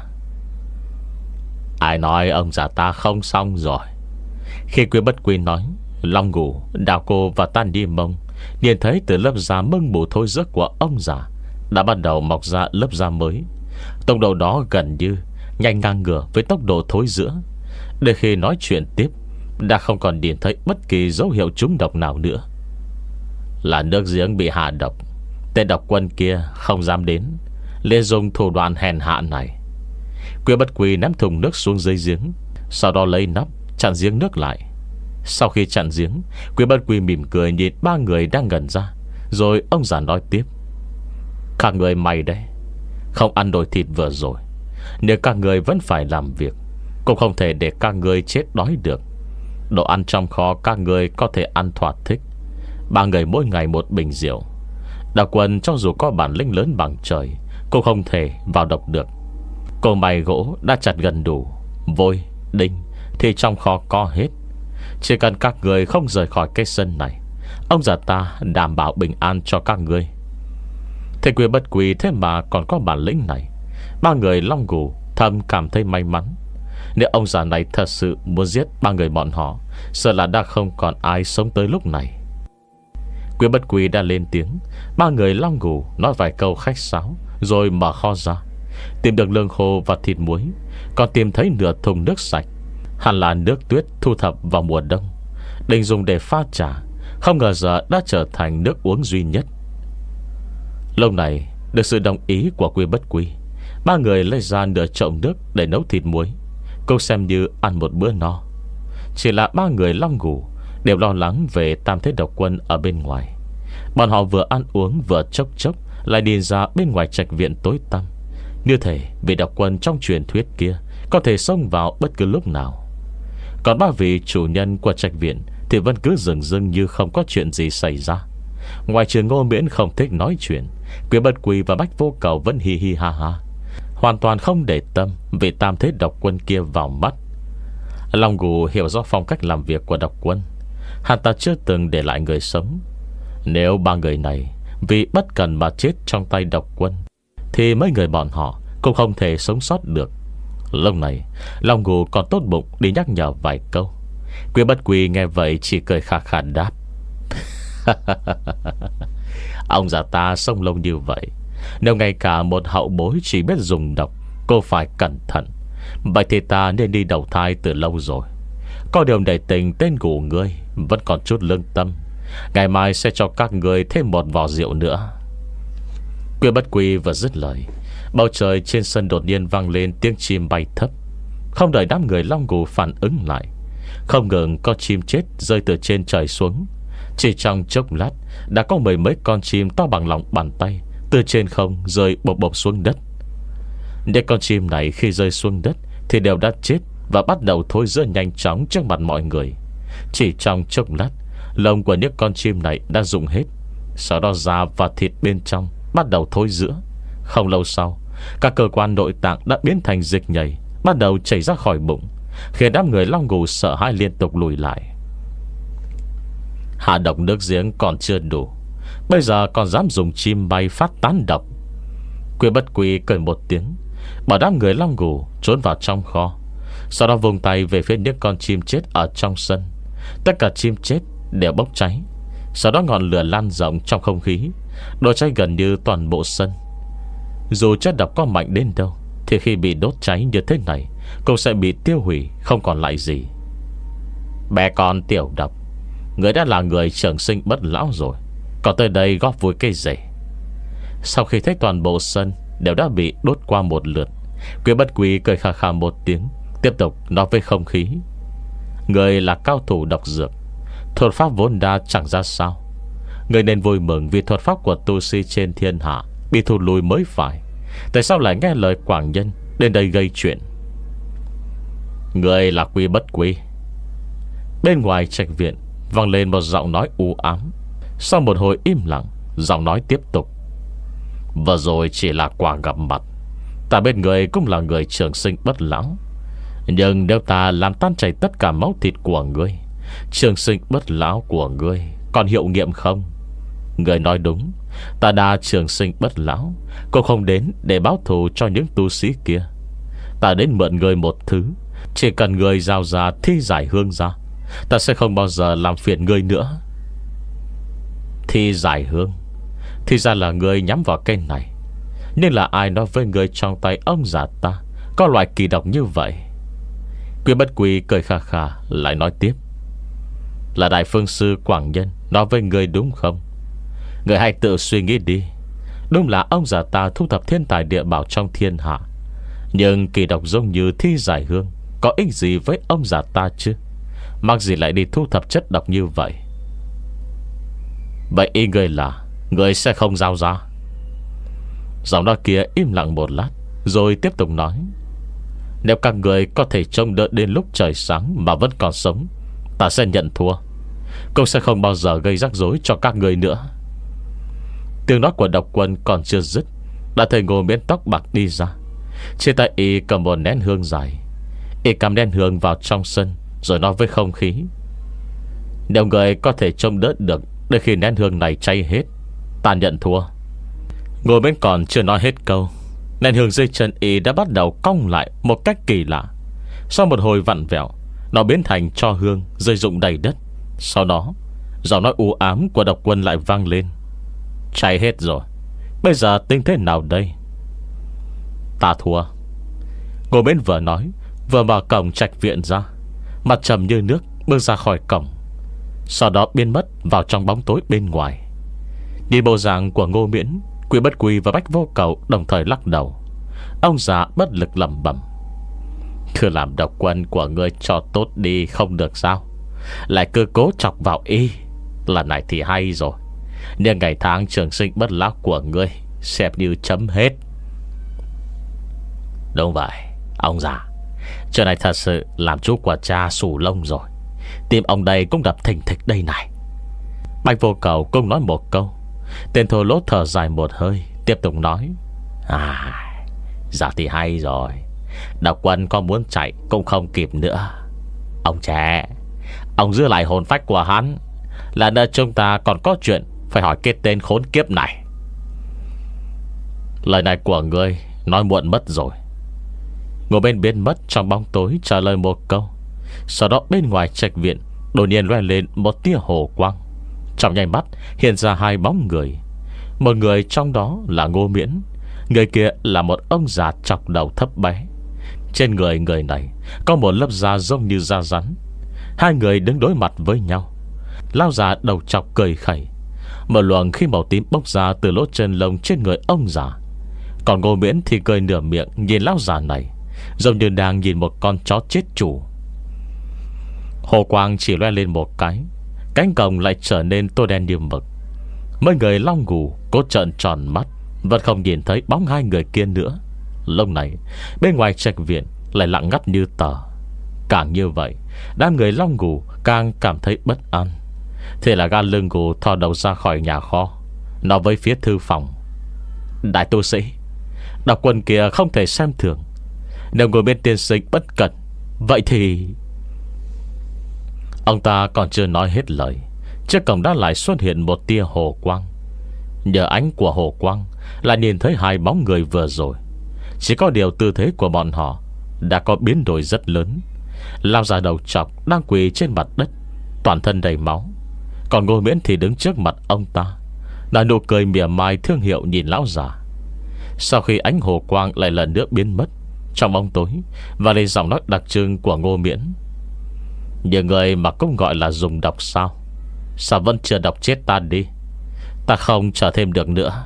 Ai nói ông già ta không xong rồi? Khi Quy Bất Quy nói, Long Ngủ, Đạo Cô và Tan Đi Mông nhìn thấy từ lớp da mưng mù thối rữa của ông già đã bắt đầu mọc ra lớp da mới. Tốc độ đó gần như nhanh ngang ngửa với tốc độ thối rữa. Để khi nói chuyện tiếp, đã không còn nhìn thấy bất kỳ dấu hiệu trúng độc nào nữa. Là nước giếng bị hạ độc. Tên Độc Quân kia không dám đến, liền dùng thủ đoạn hèn hạ này. Quy Bất Quy ném thùng nước xuống dưới giếng, sau đó lấy nắp chặn giếng nước lại. Sau khi chặn giếng, Quy Bất Quy mỉm cười nhìn ba người đang ngẩn ra. Rồi ông già nói tiếp: Các người may đấy, không ăn đồi thịt vừa rồi. Nếu các người vẫn phải làm việc, cũng không thể để các người chết đói được. Đồ ăn trong kho các người có thể ăn thỏa thích. Ba người mỗi ngày một bình rượu. Đạo Quân cho dù có bản lĩnh lớn bằng trời cũng không thể vào độc được. Cô mày gỗ đã chặt gần đủ, vôi, đinh thì trong kho có hết. Chỉ cần các người không rời khỏi cái sân này, ông già ta đảm bảo bình an cho các ngươi. Thế Quy Bất Quy thế mà còn có bản lĩnh này. Ba người Long Gù thầm cảm thấy may mắn. Nếu ông già này thật sự muốn giết ba người bọn họ, sợ là đã không còn ai sống tới lúc này. Quy Bất Quy đã lên tiếng. Ba người Long Gù nói vài câu khách sáo, rồi mở kho ra, tìm được lương khô và thịt muối, còn tìm thấy nửa thùng nước sạch, hẳn là nước tuyết thu thập vào mùa đông, định dùng để pha trà. Không ngờ giờ đã trở thành nước uống duy nhất. Lâu này được sự đồng ý của Quy Bất Quy, ba người lấy ra nửa chậu nước để nấu thịt muối, cũng xem như ăn một bữa no. Chỉ là ba người Long Gù đều lo lắng về tam thế độc quân ở bên ngoài. Bọn họ vừa ăn uống vừa chốc chốc lại đi ra bên ngoài trạch viện tối tăm, như thể vị độc quân trong truyền thuyết kia có thể xông vào bất cứ lúc nào. Còn ba vị chủ nhân của trạch viện thì vẫn cứ dừng dưng như không có chuyện gì xảy ra. Ngoài trừ Ngô Miễn không thích nói chuyện, Quy Bất Quy và Bách Vô Cầu vẫn hi hi ha ha, hoàn toàn không để tâm vị tam thế độc quân kia vào mắt. Long Gù hiểu rõ phong cách làm việc của độc quân. Hắn ta chưa từng để lại người sống. Nếu ba người này vì bất cần mà chết trong tay độc quân, thì mấy người bọn họ cũng không thể sống sót được. Lúc này Long Gù còn tốt bụng đi nhắc nhở vài câu. Quy Bất Quy nghe vậy chỉ cười khà khà đáp: ông già ta sống lâu như vậy, nếu ngay cả một hậu bối chỉ biết dùng độc, cô phải cẩn thận. Vậy thì ta nên đi đầu thai từ lâu rồi. Có điều để tình tên của ngươi vẫn còn chút lương tâm, ngày mai sẽ cho các ngươi thêm một vò rượu nữa. Quy Bất Quy vừa dứt lời, bầu trời trên sân đột nhiên vang lên tiếng chim bay thấp. Không đợi đám người Long Gù phản ứng lại, không ngừng có chim chết rơi từ trên trời xuống. Chỉ trong chốc lát đã có mười mấy con chim to bằng lòng bàn tay từ trên không rơi bộp bộp xuống đất. Những con chim này khi rơi xuống đất thì đều đã chết và bắt đầu thối rữa nhanh chóng trước mặt mọi người. Chỉ trong chốc lát, lông của những con chim này đã rụng hết. Sau đó da và thịt bên trong bắt đầu thối rữa. Không lâu sau, các cơ quan nội tạng đã biến thành dịch nhầy, bắt đầu chảy ra khỏi bụng, khiến đám người Long Gù sợ hãi liên tục lùi lại. Hạ độc nước giếng còn chưa đủ, bây giờ còn dám dùng chim bay phát tán độc. Quy Bất Quy cười một tiếng, bảo đám người Long Gù trốn vào trong kho. Sau đó vùng tay về phía những con chim chết ở trong sân. Tất cả chim chết đều bốc cháy. Sau đó ngọn lửa lan rộng trong không khí, đốt cháy gần như toàn bộ sân. Dù chất độc có mạnh đến đâu thì khi bị đốt cháy như thế này cũng sẽ bị tiêu hủy, không còn lại gì. Bé con tiểu độc, người đã là người trường sinh bất lão rồi, còn tới đây góp vui cái gì? Sau khi thấy toàn bộ sân đều đã bị đốt qua một lượt, Quy Bất Quy cười khà khà một tiếng, tiếp tục nói với không khí: người là cao thủ độc dược, thuật pháp vốn đã chẳng ra sao. Người nên vui mừng vì thuật pháp của tu sĩ trên thiên hạ bị thụt lùi mới phải. Tại sao lại nghe lời Quảng Nhân đến đây gây chuyện? Người là Quy Bất Quy. Bên ngoài trạch viện vang lên một giọng nói u ám. Sau một hồi im lặng, giọng nói tiếp tục: vừa rồi chỉ là quả gặp mặt. Ta bên người cũng là người trường sinh bất lão, nhưng nếu ta làm tan chảy tất cả máu thịt của ngươi, trường sinh bất lão của ngươi còn hiệu nghiệm không? Ngươi nói đúng, ta đã trường sinh bất lão, cũng không đến để báo thù cho những tu sĩ kia. Ta đến mượn ngươi một thứ, chỉ cần ngươi giao ra thi giải hương ra, ta sẽ không bao giờ làm phiền ngươi nữa. Thi giải hương? Thì ra là ngươi nhắm vào cây này. Nhưng là ai nói với ngươi trong tay ông già ta có loại kỳ độc như vậy? Quy Bất Quy cười khà khà lại nói tiếp: là Đại Phương Sư Quảng Nhân nói với ngươi đúng không? Ngươi hãy tự suy nghĩ đi. Đúng là ông già ta thu thập thiên tài địa bảo trong thiên hạ, nhưng kỳ độc giống như thi giải hương có ích gì với ông già ta chứ? Mắc gì lại đi thu thập chất độc như vậy? Vậy ý ngươi là ngươi sẽ không giao ra? Giọng nói kia im lặng một lát rồi tiếp tục nói: nếu các người có thể trông đợi đến lúc trời sáng mà vẫn còn sống, ta sẽ nhận thua, cũng sẽ không bao giờ gây rắc rối cho các người nữa. Tiếng nói của độc quân còn chưa dứt, đã thấy Ngô Miễn tóc bạc đi ra. Trên tay y cầm một nén hương dài. Y cầm nén hương vào trong sân rồi nói với không khí: nếu người có thể trông đỡ được Để khi nén hương này cháy hết, ta nhận thua. Ngồi bên còn chưa nói hết câu, nén hương dưới chân y đã bắt đầu cong lại một cách kỳ lạ. Sau một hồi vặn vẹo, nó biến thành tro hương rơi rụng đầy đất. Sau đó giọng nói u ám của độc quân lại vang lên: cháy hết rồi, bây giờ tính thế nào đây? Ta thua. Ngồi bên vừa nói, vừa mở cổng trạch viện ra, mặt trầm như nước bước ra khỏi cổng, sau đó biến mất vào trong bóng tối bên ngoài. Nhìn bộ dạng của Ngô Miễn, Quy Bất Quy và Bách Vô Cầu đồng thời lắc đầu. Ông già bất lực lẩm bẩm: cứ làm độc quân của ngươi cho tốt đi không được sao? Lại cứ cố chọc vào y. Lần này thì hay rồi, nhưng ngày tháng trường sinh bất lão của ngươi xem như chấm hết. Đúng vậy, ông già, chuyện này thật sự làm chú của cha xù lông rồi. Tim ông đây cũng đập thình thịch đây này. Bạch Vô Cầu cũng nói một câu. Tên thô lỗ thở dài một hơi, tiếp tục nói: à, giờ thì hay rồi. Độc quân có muốn chạy cũng không kịp nữa. Ông trẻ, ông giữ lại hồn phách của hắn, là nơi chúng ta còn có chuyện phải hỏi cái tên khốn kiếp này. Lời này của ngươi nói muộn mất rồi. Ngồi bên biến mất trong bóng tối trả lời một câu. Sau đó bên ngoài trạch viện đột nhiên loe lên một tia hồ quang. Trong nháy mắt hiện ra hai bóng người. Một người trong đó là Ngô Miễn, người kia là một ông già chọc đầu thấp bé. Trên người người này có một lớp da giống như da rắn. Hai người đứng đối mặt với nhau. Lão già đầu chọc cười khẩy, một luồng khí màu tím bốc ra từ lỗ chân lông trên người ông già. Còn Ngô Miễn thì cười nửa miệng nhìn lão già này, giống như đang nhìn một con chó chết chủ. Hồ quang chỉ loe lên một cái, cánh cổng lại trở nên tối đen như mực. Mấy người long ngủ cố trợn tròn mắt, vẫn không nhìn thấy bóng hai người kia nữa. Lúc này bên ngoài trạch viện lại lặng ngắt như tờ. Càng như vậy, đám người long ngủ càng cảm thấy bất an. Thế là gan lưng ngủ thò đầu ra khỏi nhà kho, nói với phía thư phòng: đại tu sĩ, độc quân kia không thể xem thường. Nếu ngồi bên tiên sinh bất cẩn, vậy thì... Ông ta còn chưa nói hết lời, trước cổng đã lại xuất hiện một tia hồ quang. Nhờ ánh của hồ quang là nhìn thấy hai bóng người vừa rồi. Chỉ có điều tư thế của bọn họ đã có biến đổi rất lớn. Lao già đầu trọc đang quỳ trên mặt đất, toàn thân đầy máu. Còn Ngô Miễn thì đứng trước mặt ông ta, là nụ cười mỉa mai thương hiệu nhìn lão già. Sau khi ánh hồ quang lại lần nữa biến mất, trong bóng tối và lên giọng nói đặc trưng của Ngô Miễn: nhiều người mà cũng gọi là dùng độc sao? Sao vẫn chưa độc chết ta đi? Ta không chờ thêm được nữa.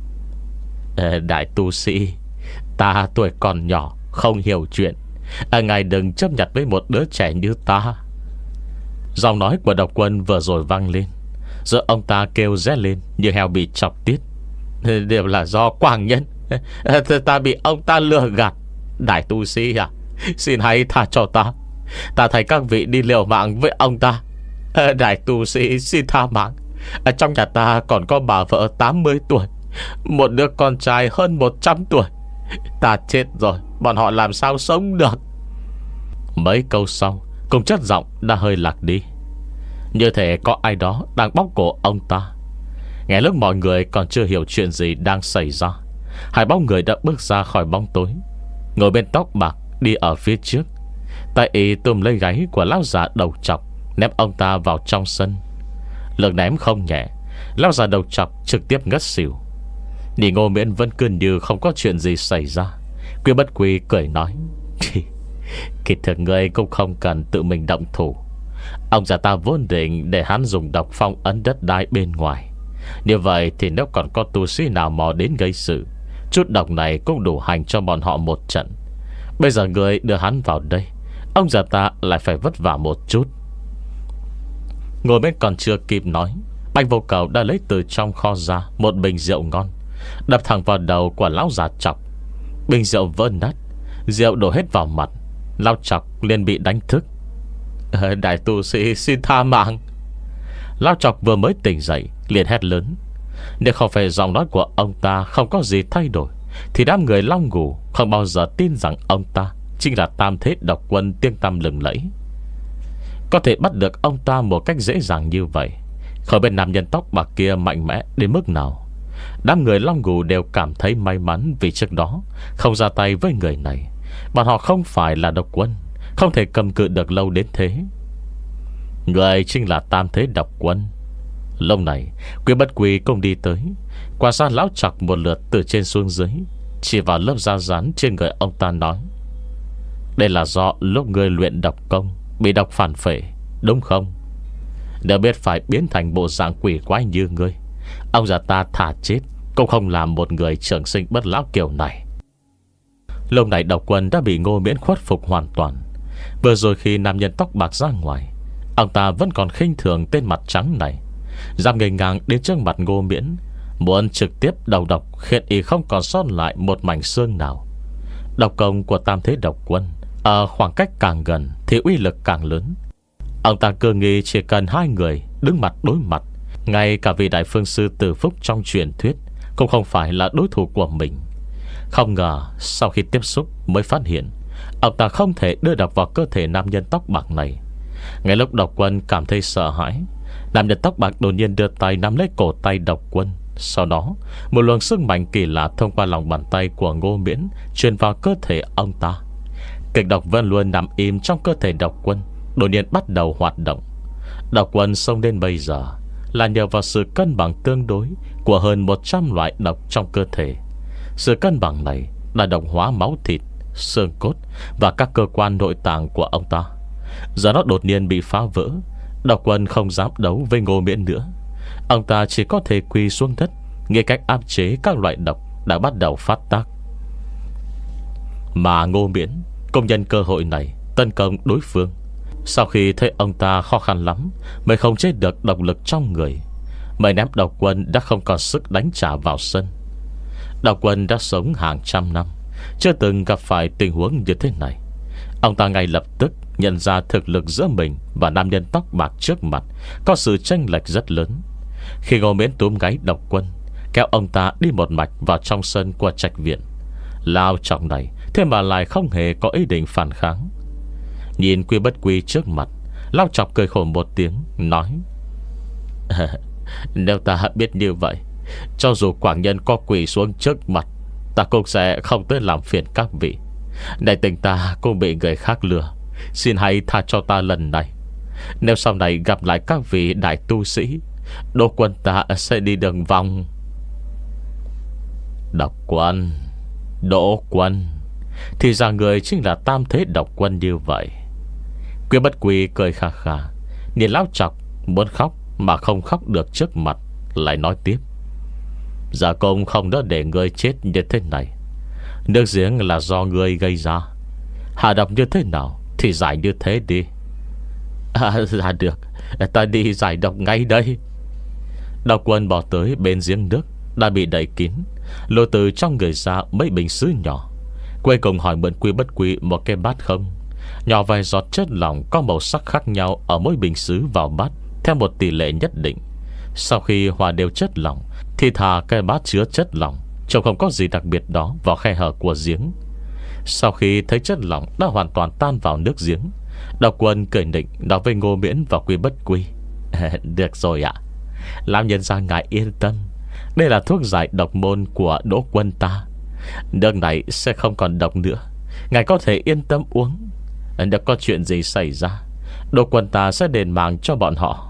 Ê, đại tu sĩ, ta tuổi còn nhỏ, không hiểu chuyện. à, Ngài đừng chấp nhận với một đứa trẻ như ta. Giọng nói của độc quân vừa rồi vang lên, giờ ông ta kêu rét lên như heo bị chọc tiết. Đều là do Quang Nhân, ta bị ông ta lừa gạt. Đại tu sĩ à, xin hãy tha cho ta. Ta thấy các vị đi liều mạng với ông ta. Đại tu sĩ xin tha mạng. Trong nhà ta còn có bà vợ tám mươi tuổi, một đứa con trai hơn một trăm tuổi. Ta chết rồi, bọn họ làm sao sống được? Mấy câu sau cùng chất giọng đã hơi lạc đi, như thể có ai đó đang bóp cổ ông ta. Ngay lúc mọi người còn chưa hiểu chuyện gì đang xảy ra, hai bóng người đã bước ra khỏi bóng tối. Người bên tóc bạc đi ở phía trước, tay y túm lấy gáy của lão già đầu trọc, ném ông ta vào trong sân. Lực ném không nhẹ, lão già đầu trọc trực tiếp ngất xỉu. Nhìn Ngô Miễn vẫn cứ như không có chuyện gì xảy ra, Quy Bất Quy cười nói: kỳ thực ngươi cũng không cần tự mình động thủ. Ông già ta vốn định để hắn dùng độc phong ấn đất đai bên ngoài. Như vậy thì nếu còn có tu sĩ nào mò đến gây sự, chút độc này cũng đủ hành cho bọn họ một trận. Bây giờ ngươi đưa hắn vào đây, ông già ta lại phải vất vả một chút. Ngồi bên còn chưa kịp nói, Bạch Vô Cầu đã lấy từ trong kho ra một bình rượu ngon, đập thẳng vào đầu của lão già chọc. Bình rượu vỡ nát, rượu đổ hết vào mặt. Lão chọc liền bị đánh thức. Đại tu sĩ xin tha mạng. Lão chọc vừa mới tỉnh dậy liền hét lớn. Nếu không phải giọng nói của ông ta không có gì thay đổi, thì đám người long ngủ không bao giờ tin rằng ông ta chính là tam thế độc quân tiếng tăm lừng lẫy. Có thể bắt được ông ta một cách dễ dàng như vậy Khỏi bên nam nhân tóc bạc kia mạnh mẽ đến mức nào. Đám người Long Ngù đều cảm thấy may mắn, vì trước đó không ra tay với người này, bọn họ không phải là độc quân, không thể cầm cự được lâu đến thế. Người chính là Tam Thế Độc Quân. Lúc này Quy Bất Quy cũng đi tới, quan sát lão Trọc một lượt từ trên xuống dưới, chỉ vào lớp da rán trên người ông ta nói: đây là do lúc ngươi luyện độc công bị độc phản phệ, đúng không? Nếu biết phải biến thành bộ dạng quỷ quái như ngươi, ông già ta thả chết cũng không làm một người trường sinh bất lão kiểu này. Lúc này Độc Quân đã bị Ngô Miễn khuất phục hoàn toàn. Vừa rồi khi nam nhân tóc bạc ra ngoài, ông ta vẫn còn khinh thường tên mặt trắng này, dám nghênh ngang đến trước mặt Ngô Miễn, muốn trực tiếp đầu độc, khiến y không còn sót lại một mảnh xương nào. Độc công của Tam Thế Độc Quân ở khoảng cách càng gần thì uy lực càng lớn. Ông ta cơ nghi chỉ cần hai người đứng mặt đối mặt, ngay cả vị đại phương sư Từ Phúc trong truyền thuyết cũng không phải là đối thủ của mình. Không ngờ sau khi tiếp xúc mới phát hiện ông ta không thể đưa độc vào cơ thể nam nhân tóc bạc này. Ngay lúc Độc Quân cảm thấy sợ hãi, nam nhân tóc bạc đột nhiên đưa tay nắm lấy cổ tay Độc Quân. Sau đó một luồng sức mạnh kỳ lạ thông qua lòng bàn tay của Ngô Miễn truyền vào cơ thể ông ta. Kịch độc vẫn luôn nằm im trong cơ thể Độc Quân đột nhiên bắt đầu hoạt động. Độc Quân xông đến bây giờ là nhờ vào sự cân bằng tương đối của hơn một trăm loại độc trong cơ thể. Sự cân bằng này đã đồng hóa máu thịt, xương cốt và các cơ quan nội tạng của ông ta. Giờ nó đột nhiên bị phá vỡ, Độc Quân không dám đấu với Ngô Miễn nữa. Ông ta chỉ có thể quỳ xuống đất, nghĩ cách áp chế các loại độc đã bắt đầu phát tác. Mà Ngô Miễn cũng nhân cơ hội này tấn công đối phương. Sau khi thấy ông ta khó khăn lắm mới không chế được độc lực trong người, mấy ném Độc Quân đã không còn sức đánh trả vào sân. Độc Quân đã sống hàng trăm năm, chưa từng gặp phải tình huống như thế này. Ông ta ngay lập tức nhận ra thực lực giữa mình và nam nhân tóc bạc trước mặt có sự chênh lệch rất lớn. Khi Ngô Miễn túm gáy Độc Quân, kéo ông ta đi một mạch vào trong sân của trạch viện. Lao trọng này thế mà lại không hề có ý định phản kháng. Nhìn Quy Bất Quy trước mặt, Lao Chọc cười khổ một tiếng, nói: nếu ta biết như vậy, cho dù quảng nhân có quỳ xuống trước mặt, ta cũng sẽ không tới làm phiền các vị. Đại tình ta cũng bị người khác lừa, xin hãy tha cho ta lần này. Nếu sau này gặp lại các vị đại tu sĩ, Đỗ Quân ta sẽ đi đường vòng. Độc Quân, Đỗ Quân, thì ra người chính là Tam Thế Độc Quân như vậy. Quy Bất Quy cười khà khà, nhìn Lão Chọc muốn khóc mà không khóc được trước mặt, lại nói tiếp: Dạ công không đỡ để người chết như thế này. Nước giếng là do người gây ra, hạ độc như thế nào thì giải như thế đi. À, dạ được, ta đi giải độc ngay đây. Độc Quân bỏ tới bên giếng nước đã bị đẩy kín, lôi từ trong người ra mấy bình sứ nhỏ. Cuối cùng hỏi mượn Quy Bất Quy một cái bát không, nhỏ vài giọt chất lỏng có màu sắc khác nhau ở mỗi bình sứ vào bát theo một tỷ lệ nhất định. Sau khi hòa đều chất lỏng thì thả cái bát chứa chất lỏng, trông không có gì đặc biệt đó, vào khe hở của giếng. Sau khi thấy chất lỏng đã hoàn toàn tan vào nước giếng, Độc Quân cười nịnh nói với Ngô Miễn và Quy Bất Quy: Được rồi ạ, làm nhân ra ngài yên tâm, đây là thuốc giải độc môn của Đỗ Quân ta. Nước này sẽ không còn độc nữa, ngài có thể yên tâm uống. Nếu có chuyện gì xảy ra, Đỗ Quân ta sẽ đền mạng cho bọn họ.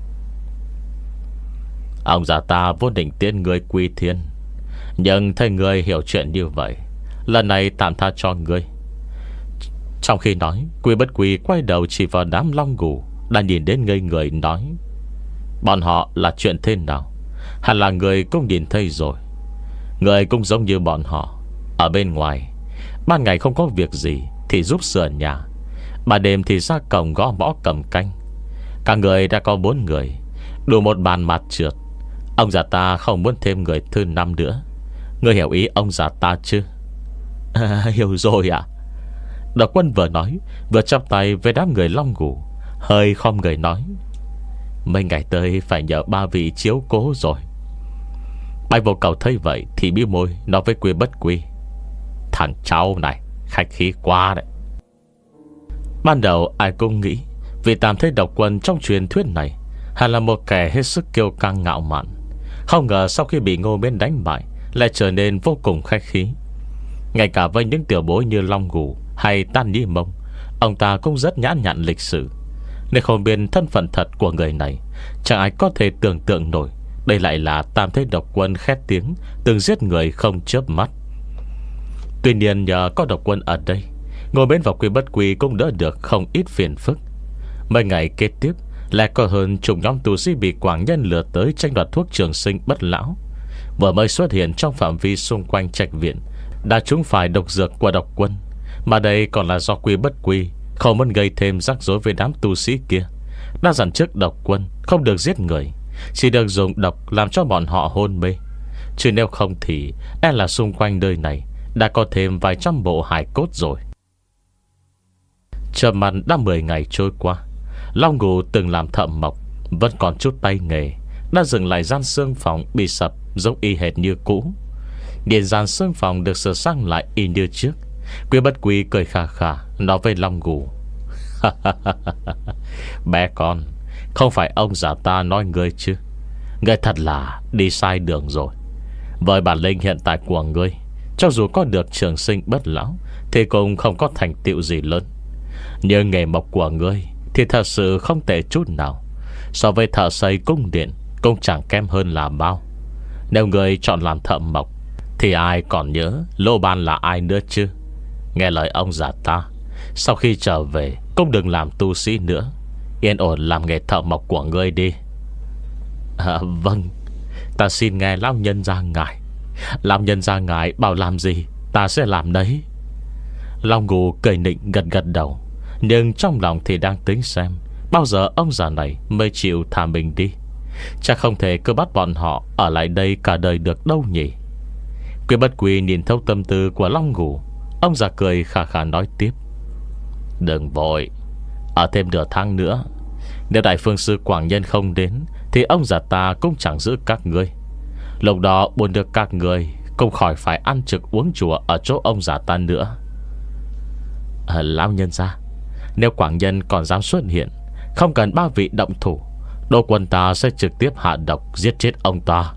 Ông già ta vốn định tiễn người quy thiên, nhưng thấy người hiểu chuyện như vậy, lần này tạm tha cho người. Trong khi nói, Quy Bất Quy quay đầu chỉ vào đám Long Ngù đã nhìn đến ngây người, nói: Bọn họ là chuyện thế nào? Hẳn là người cũng nhìn thấy rồi. Người cũng giống như bọn họ, ở bên ngoài ban ngày không có việc gì thì giúp sửa nhà, ban đêm thì ra cổng gõ mõ cầm canh. Cả người đã có bốn người, đủ một bàn mặt trượt. Ông già ta không muốn thêm người thứ năm nữa. Ngươi hiểu ý ông già ta chứ? À, hiểu rồi ạ. Độc Quân vừa nói vừa chắp tay với đám người Long Ngù, hơi khom người nói: Mấy ngày tới phải nhờ ba vị chiếu cố rồi. Bạch Vô Cầu thấy vậy thì bĩu môi nói với Quy Bất Quy: Thằng cháu này khách khí quá đấy. Ban đầu ai cũng nghĩ vì Tam Thế Độc Quân trong truyền thuyết này Hắn là một kẻ hết sức kiêu căng ngạo mạn. Không ngờ sau khi bị Ngô Miễn đánh bại lại trở nên vô cùng khách khí. Ngay cả với những tiểu bối như Long Gù hay Tan Nhĩ Mông, ông ta cũng rất nhã nhặn lịch sử. Nên không biết thân phận thật của người này, chẳng ai có thể tưởng tượng nổi đây lại là Tam Thế Độc Quân khét tiếng từng giết người không chớp mắt. Tuy nhiên nhờ có độc quân ở đây, Ngô Miễn và Quy Bất Quy cũng đỡ được không ít phiền phức. Mấy ngày kế tiếp lại có hơn chục nhóm tu sĩ bị Quảng Nhân lừa tới tranh đoạt thuốc trường sinh bất lão. Vừa mới xuất hiện trong phạm vi xung quanh trạch viện đã trúng phải độc dược của độc quân. Mà đây còn là do Quy Bất Quy không muốn gây thêm rắc rối với đám tu sĩ kia. Đã dặn trước độc quân không được giết người, chỉ được dùng độc làm cho bọn họ hôn mê. Chứ nếu không thì e là xung quanh nơi này đã có thêm vài trăm bộ hài cốt rồi. Chờ mặn đã mười ngày trôi qua, Long Gù từng làm thợ mộc, vẫn còn chút tay nghề, đã dừng lại gian xương phòng bị sập giống y hệt như cũ. Điện gian xương phòng được sửa sang lại y như trước. Quy Bất Quy cười khà khà nói với Long Gù: bé con, không phải ông già ta nói ngươi chứ? Ngươi thật là đi sai đường rồi. Với bản lĩnh hiện tại của ngươi, cho dù có được trường sinh bất lão thì cũng không có thành tựu gì lớn. Nhưng nghề mộc của ngươi thì thật sự không tệ chút nào. So với thợ xây cung điện cũng chẳng kém hơn là bao. Nếu ngươi chọn làm thợ mộc thì ai còn nhớ Lô Ban là ai nữa chứ? Nghe lời ông già ta, sau khi trở về cũng đừng làm tu sĩ nữa, yên ổn làm nghề thợ mộc của ngươi đi. À, vâng, ta xin nghe lão nhân gia ngài. Lão nhân gia ngài bảo làm gì ta sẽ làm đấy. Long Gù cười nịnh gật gật đầu, nhưng trong lòng thì đang tính xem bao giờ ông già này mới chịu thả mình đi. Chắc không thể cứ bắt bọn họ ở lại đây cả đời được đâu nhỉ. Quy Bất Quy nhìn thấu tâm tư của Long Gù, ông già cười khà khà nói tiếp: đừng vội, ở thêm nửa tháng nữa. Nếu Đại Phương Sư Quảng Nhân không đến thì ông già ta cũng chẳng giữ các ngươi. Lúc đó buồn được các ngươi cũng khỏi phải ăn trực uống chùa ở chỗ ông già ta nữa. À, lão nhân gia, nếu Quảng Nhân còn dám xuất hiện, không cần ba vị động thủ, đô quân ta sẽ trực tiếp hạ độc giết chết ông ta.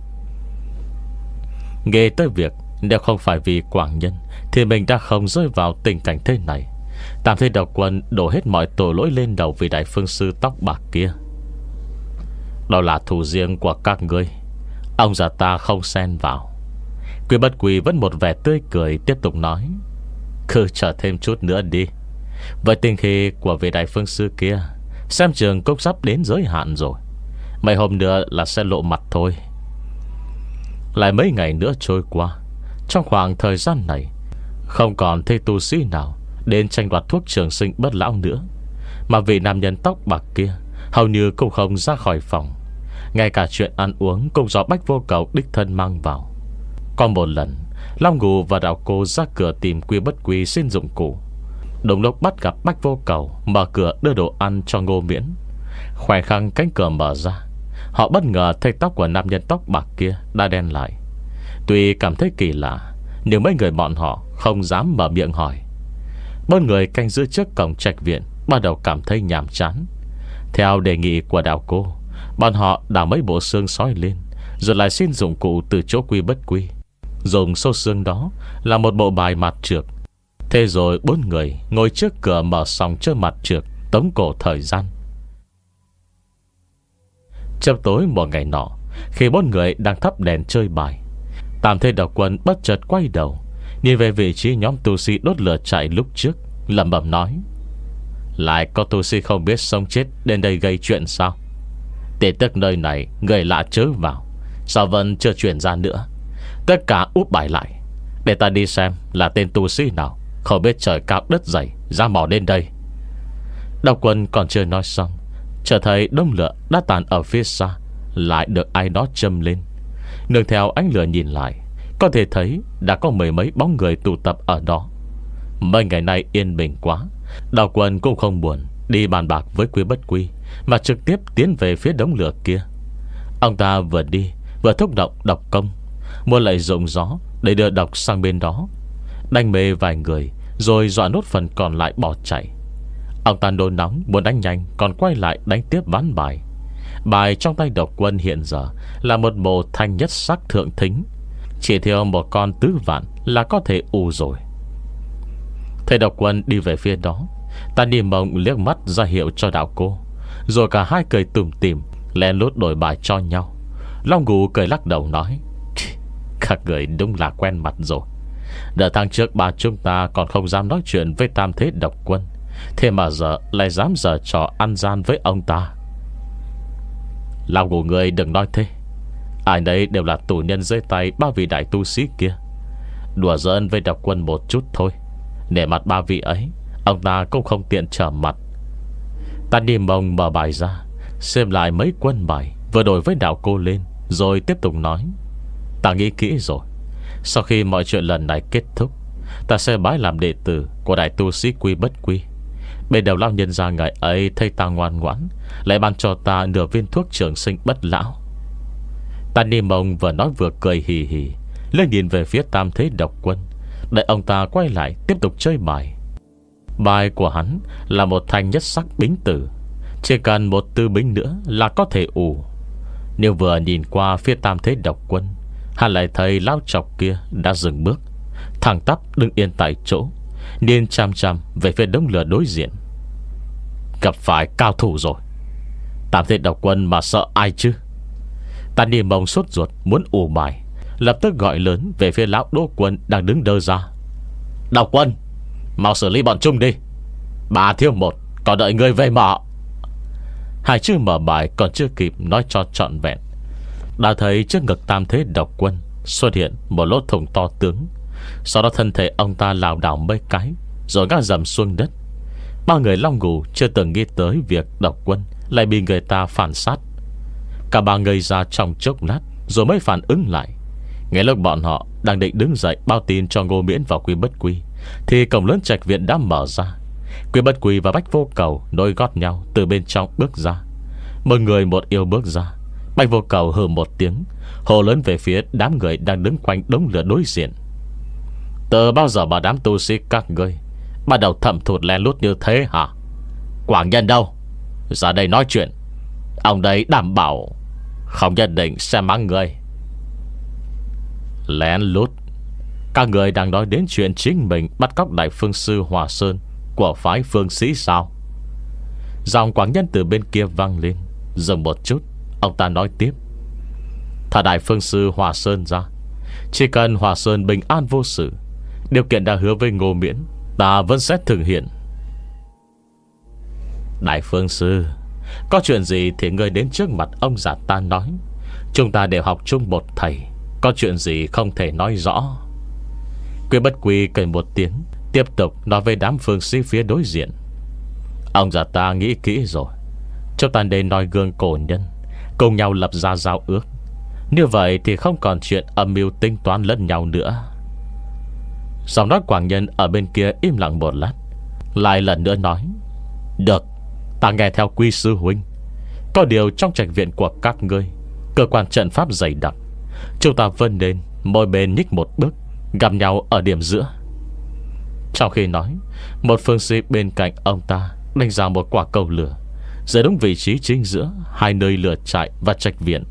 Nghe tới việc nếu không phải vì Quảng Nhân thì mình đã không rơi vào tình cảnh thế này. Tam Thế Độc Quân đổ hết mọi tội lỗi lên đầu vị Đại Phương Sư tóc bạc kia. Đó là thù riêng của các ngươi, ông già ta không xen vào. Quy Bất Quy vẫn một vẻ tươi cười tiếp tục nói: cứ chờ thêm chút nữa đi. Với tình khí của vị Đại Phương Sư kia, xem trường cũng sắp đến giới hạn rồi. Mấy hôm nữa là sẽ lộ mặt thôi. Lại mấy ngày nữa trôi qua. Trong khoảng thời gian này, không còn thấy tu sĩ nào đến tranh đoạt thuốc trường sinh bất lão nữa. Mà vị nam nhân tóc bạc kia hầu như cũng không ra khỏi phòng. Ngay cả chuyện ăn uống cũng do Bách Vô Cầu đích thân mang vào. Có một lần, Long Gù và Đạo Cô ra cửa tìm Quy Bất Quy xin dụng cụ. Đúng lúc bắt gặp Bách Vô Cầu mở cửa đưa đồ ăn cho Ngô Miễn. Khoảnh khắc cánh cửa mở ra, họ bất ngờ thấy tóc của nam nhân tóc bạc kia đã đen lại. Tuy cảm thấy kỳ lạ, nhưng mấy người bọn họ không dám mở miệng hỏi. Bốn người canh giữ trước cổng trạch viện bắt đầu cảm thấy nhàm chán. Theo đề nghị của Đạo Cô, bọn họ đào mấy bộ xương sói lên, rồi lại xin dụng cụ từ chỗ Quy Bất Quy. Dùng số xương đó là một bộ bài mặt trược. Thế rồi bốn người ngồi trước cửa mở sòng chơi mặt trược, tống cổ thời gian. Chập tối một ngày nọ, khi bốn người đang thắp đèn chơi bài, Tam Thế Độc Quân bất chợt quay đầu, nhìn về vị trí nhóm tu sĩ đốt lửa chạy lúc trước, lẩm bẩm nói: lại có tu sĩ không biết sống chết đến đây gây chuyện sao? Tin tức nơi này người lạ chớ vào, sao vẫn chưa chuyển ra nữa? Tất cả úp bài lại, để ta đi xem là tên tu sĩ nào không biết trời cao đất dày ra mò đến đây. Độc Quân còn chưa nói xong, chợt thấy đống lửa đã tàn ở phía xa lại được ai đó châm lên. Nương theo ánh lửa nhìn lại, có thể thấy đã có mười mấy bóng người tụ tập ở đó. Mấy ngày nay yên bình quá, Độc Quân cũng không buồn đi bàn bạc với Quy Bất Quy, mà trực tiếp tiến về phía đống lửa kia. Ông ta vừa đi vừa thúc động độc công, muốn lợi dụng gió để đưa độc sang bên đó, đánh mê vài người, rồi dọa nốt phần còn lại bỏ chạy. Ông ta nôn nóng muốn đánh nhanh, còn quay lại đánh tiếp ván bài. Bài trong tay độc quân hiện giờ là một bộ thanh nhất sắc thượng thính, chỉ thiếu một con tứ vạn là có thể ù rồi. Thầy độc quân đi về phía đó, Tàn Niệm Mộng liếc mắt ra hiệu cho đạo cô, rồi cả hai cười tủm tỉm lén lút đổi bài cho nhau. Long Ngũ cười lắc đầu nói: các người đúng là quen mặt rồi. Đợt tháng trước bà chúng ta còn không dám nói chuyện với tam thế độc quân, thế mà giờ lại dám giở trò ăn gian với ông ta. Long Ngũ người đừng nói thế. Ai nấy đều là tù nhân dưới tay ba vị đại tu sĩ kia. Đùa giỡn với độc quân một chút thôi, để mặt ba vị ấy, ông ta cũng không tiện trở mặt. Tàn Niệm Mộng mở bài ra, xem lại mấy quân bài vừa đổi với đạo cô lên, rồi tiếp tục nói: ta nghĩ kỹ rồi. Sau khi mọi chuyện lần này kết thúc, ta sẽ bái làm đệ tử của đại tu sĩ Quy Bất Quy. Bên đầu lão nhân gia ngày ấy thấy ta ngoan ngoãn, lại ban cho ta nửa viên thuốc trường sinh bất lão. Tàn Niệm Mộng vừa nói vừa cười hì hì, lên nhìn về phía tam thế độc quân, đợi ông ta quay lại tiếp tục chơi bài. Bài của hắn là một thanh nhất sắc bính tử, chỉ cần một tư bính nữa là có thể ủ. Nếu vừa nhìn qua phía tam thế độc quân, hắn lại thấy lão chọc kia đã dừng bước, thẳng tắp đứng yên tại chỗ, nhìn chăm chăm về phía đống lửa đối diện. Gặp phải cao thủ rồi. Tam thế độc quân mà sợ ai chứ? Tàn Niệm Mộng sốt ruột muốn ủ bài, lập tức gọi lớn về phía lão đỗ quân đang đứng đơ ra: độc quân, mau xử lý bọn chúng đi. Bà thiếu một, còn đợi người về mở. Hai chữ mở bài còn chưa kịp nói cho trọn vẹn, đã thấy trước ngực tam thế độc quân xuất hiện một lỗ thủng to tướng. Sau đó thân thể ông ta lảo đảo mấy cái, rồi ngã dầm xuống đất. Ba người Long Ngũ chưa từng nghĩ tới việc độc quân lại bị người ta phản sát. Cả ba ngây ra trong chốc lát, rồi mới phản ứng lại. Ngay lúc bọn họ đang định đứng dậy báo tin cho Ngô Miễn vào Quy Bất Quy, thì cổng lớn trạch viện đã mở ra. Quy Bất Quy và Bách Vô Cầu nối gót nhau từ bên trong bước ra. Một người một yêu bước ra. Bách Vô Cầu hừ một tiếng, hồ lớn về phía đám người đang đứng quanh đống lửa đối diện: từ bao giờ mà đám tu sĩ các ngươi bắt đầu thẩm thụt lén lút như thế hả? Quảng Nhân đâu? Ra đây nói chuyện. Ông đấy đảm bảo không nhất định sẽ mắng người. Lén lút? Các người đang nói đến chuyện chính mình bắt cóc đại phương sư Hòa Sơn của phái Phương Sĩ sao? Giọng Quảng Nhân từ bên kia vang lên. Dừng một chút, ông ta nói tiếp: thả đại phương sư Hòa Sơn ra, chỉ cần Hòa Sơn bình an vô sự, điều kiện đã hứa với Ngô Miễn ta vẫn sẽ thực hiện. Đại phương sư, có chuyện gì thì ngươi đến trước mặt ông già ta nói. Chúng ta đều học chung một thầy, có chuyện gì không thể nói rõ. Quy Bất Quy cười một tiếng, tiếp tục nói với đám phương sĩ phía đối diện: ông già ta nghĩ kỹ rồi. Chúng ta nên nói gương cổ nhân, cùng nhau lập ra giao ước. Như vậy thì không còn chuyện âm mưu tính toán lẫn nhau nữa. Giọng nói Quảng Nhân ở bên kia im lặng một lát, lại lần nữa nói: được, ta nghe theo Quy sư huynh. Có điều trong trạch viện của các ngươi, cơ quan trận pháp dày đặc, chúng ta vân nên mỗi bên nhích một bước, gặp nhau ở điểm giữa. Trong khi nói, một phương sĩ bên cạnh ông ta đánh ra một quả cầu lửa, giữa đúng vị trí chính giữa hai nơi lửa trại và trạch viện.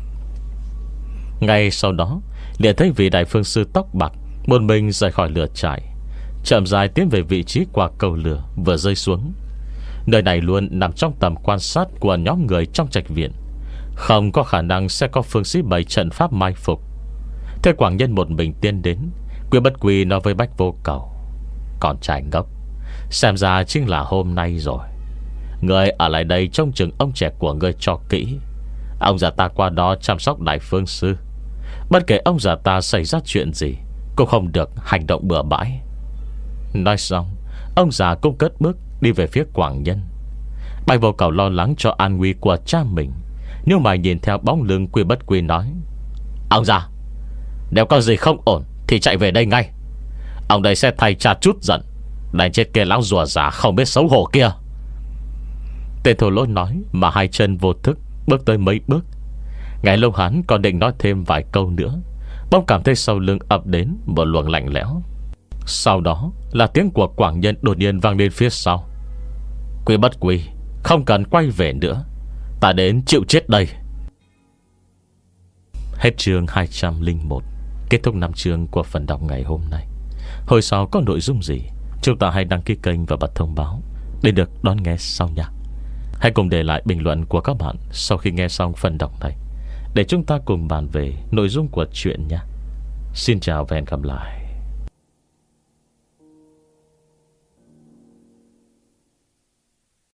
Ngay sau đó, liền thấy vị đại phương sư tóc bạc một mình rời khỏi lửa trại, chậm rãi tiến về vị trí quả cầu lửa vừa rơi xuống. Nơi này luôn nằm trong tầm quan sát của nhóm người trong trạch viện, không có khả năng sẽ có phương sĩ bày trận pháp mai phục. Thế Quảng Nhân một mình tiến đến. Quy Bất Quy nói với Bách Vô Cầu: còn trai ngốc, xem ra chính là hôm nay rồi. Người ở lại đây trông chừng ông trẻ của người cho kỹ. Ông già ta qua đó chăm sóc đại phương sư. Bất kể ông già ta xảy ra chuyện gì, cũng không được hành động bừa bãi. Nói xong, ông già cũng cất bước đi về phía Quảng Nhân. Bạch Vô Cầu lo lắng cho an nguy của cha mình, nhưng mà nhìn theo bóng lưng Quy Bất Quy nói: ông già, nếu có gì không ổn thì chạy về đây ngay. Ông đây sẽ thay cha chút giận, đánh chết kia lão rùa già không biết xấu hổ kia. Tên thổ lỗ nói mà hai chân vô thức bước tới mấy bước. Ngay lâu hắn còn định nói thêm vài câu nữa, bỗng cảm thấy sau lưng ập đến một luồng lạnh lẽo. Sau đó là tiếng của Quảng Nhân đột nhiên vang lên phía sau: Quy Bất Quy, không cần quay về nữa. Ta đến chịu chết đây. Hết chương hai trăm lẻ một. Kết thúc năm chương của phần đọc ngày hôm nay. Hồi sau có nội dung gì, chúng ta hãy đăng ký kênh và bật thông báo để được đón nghe sau nha. Hãy cùng để lại bình luận của các bạn sau khi nghe xong phần đọc này, để chúng ta cùng bàn về nội dung của chuyện nha. Xin chào và hẹn gặp lại.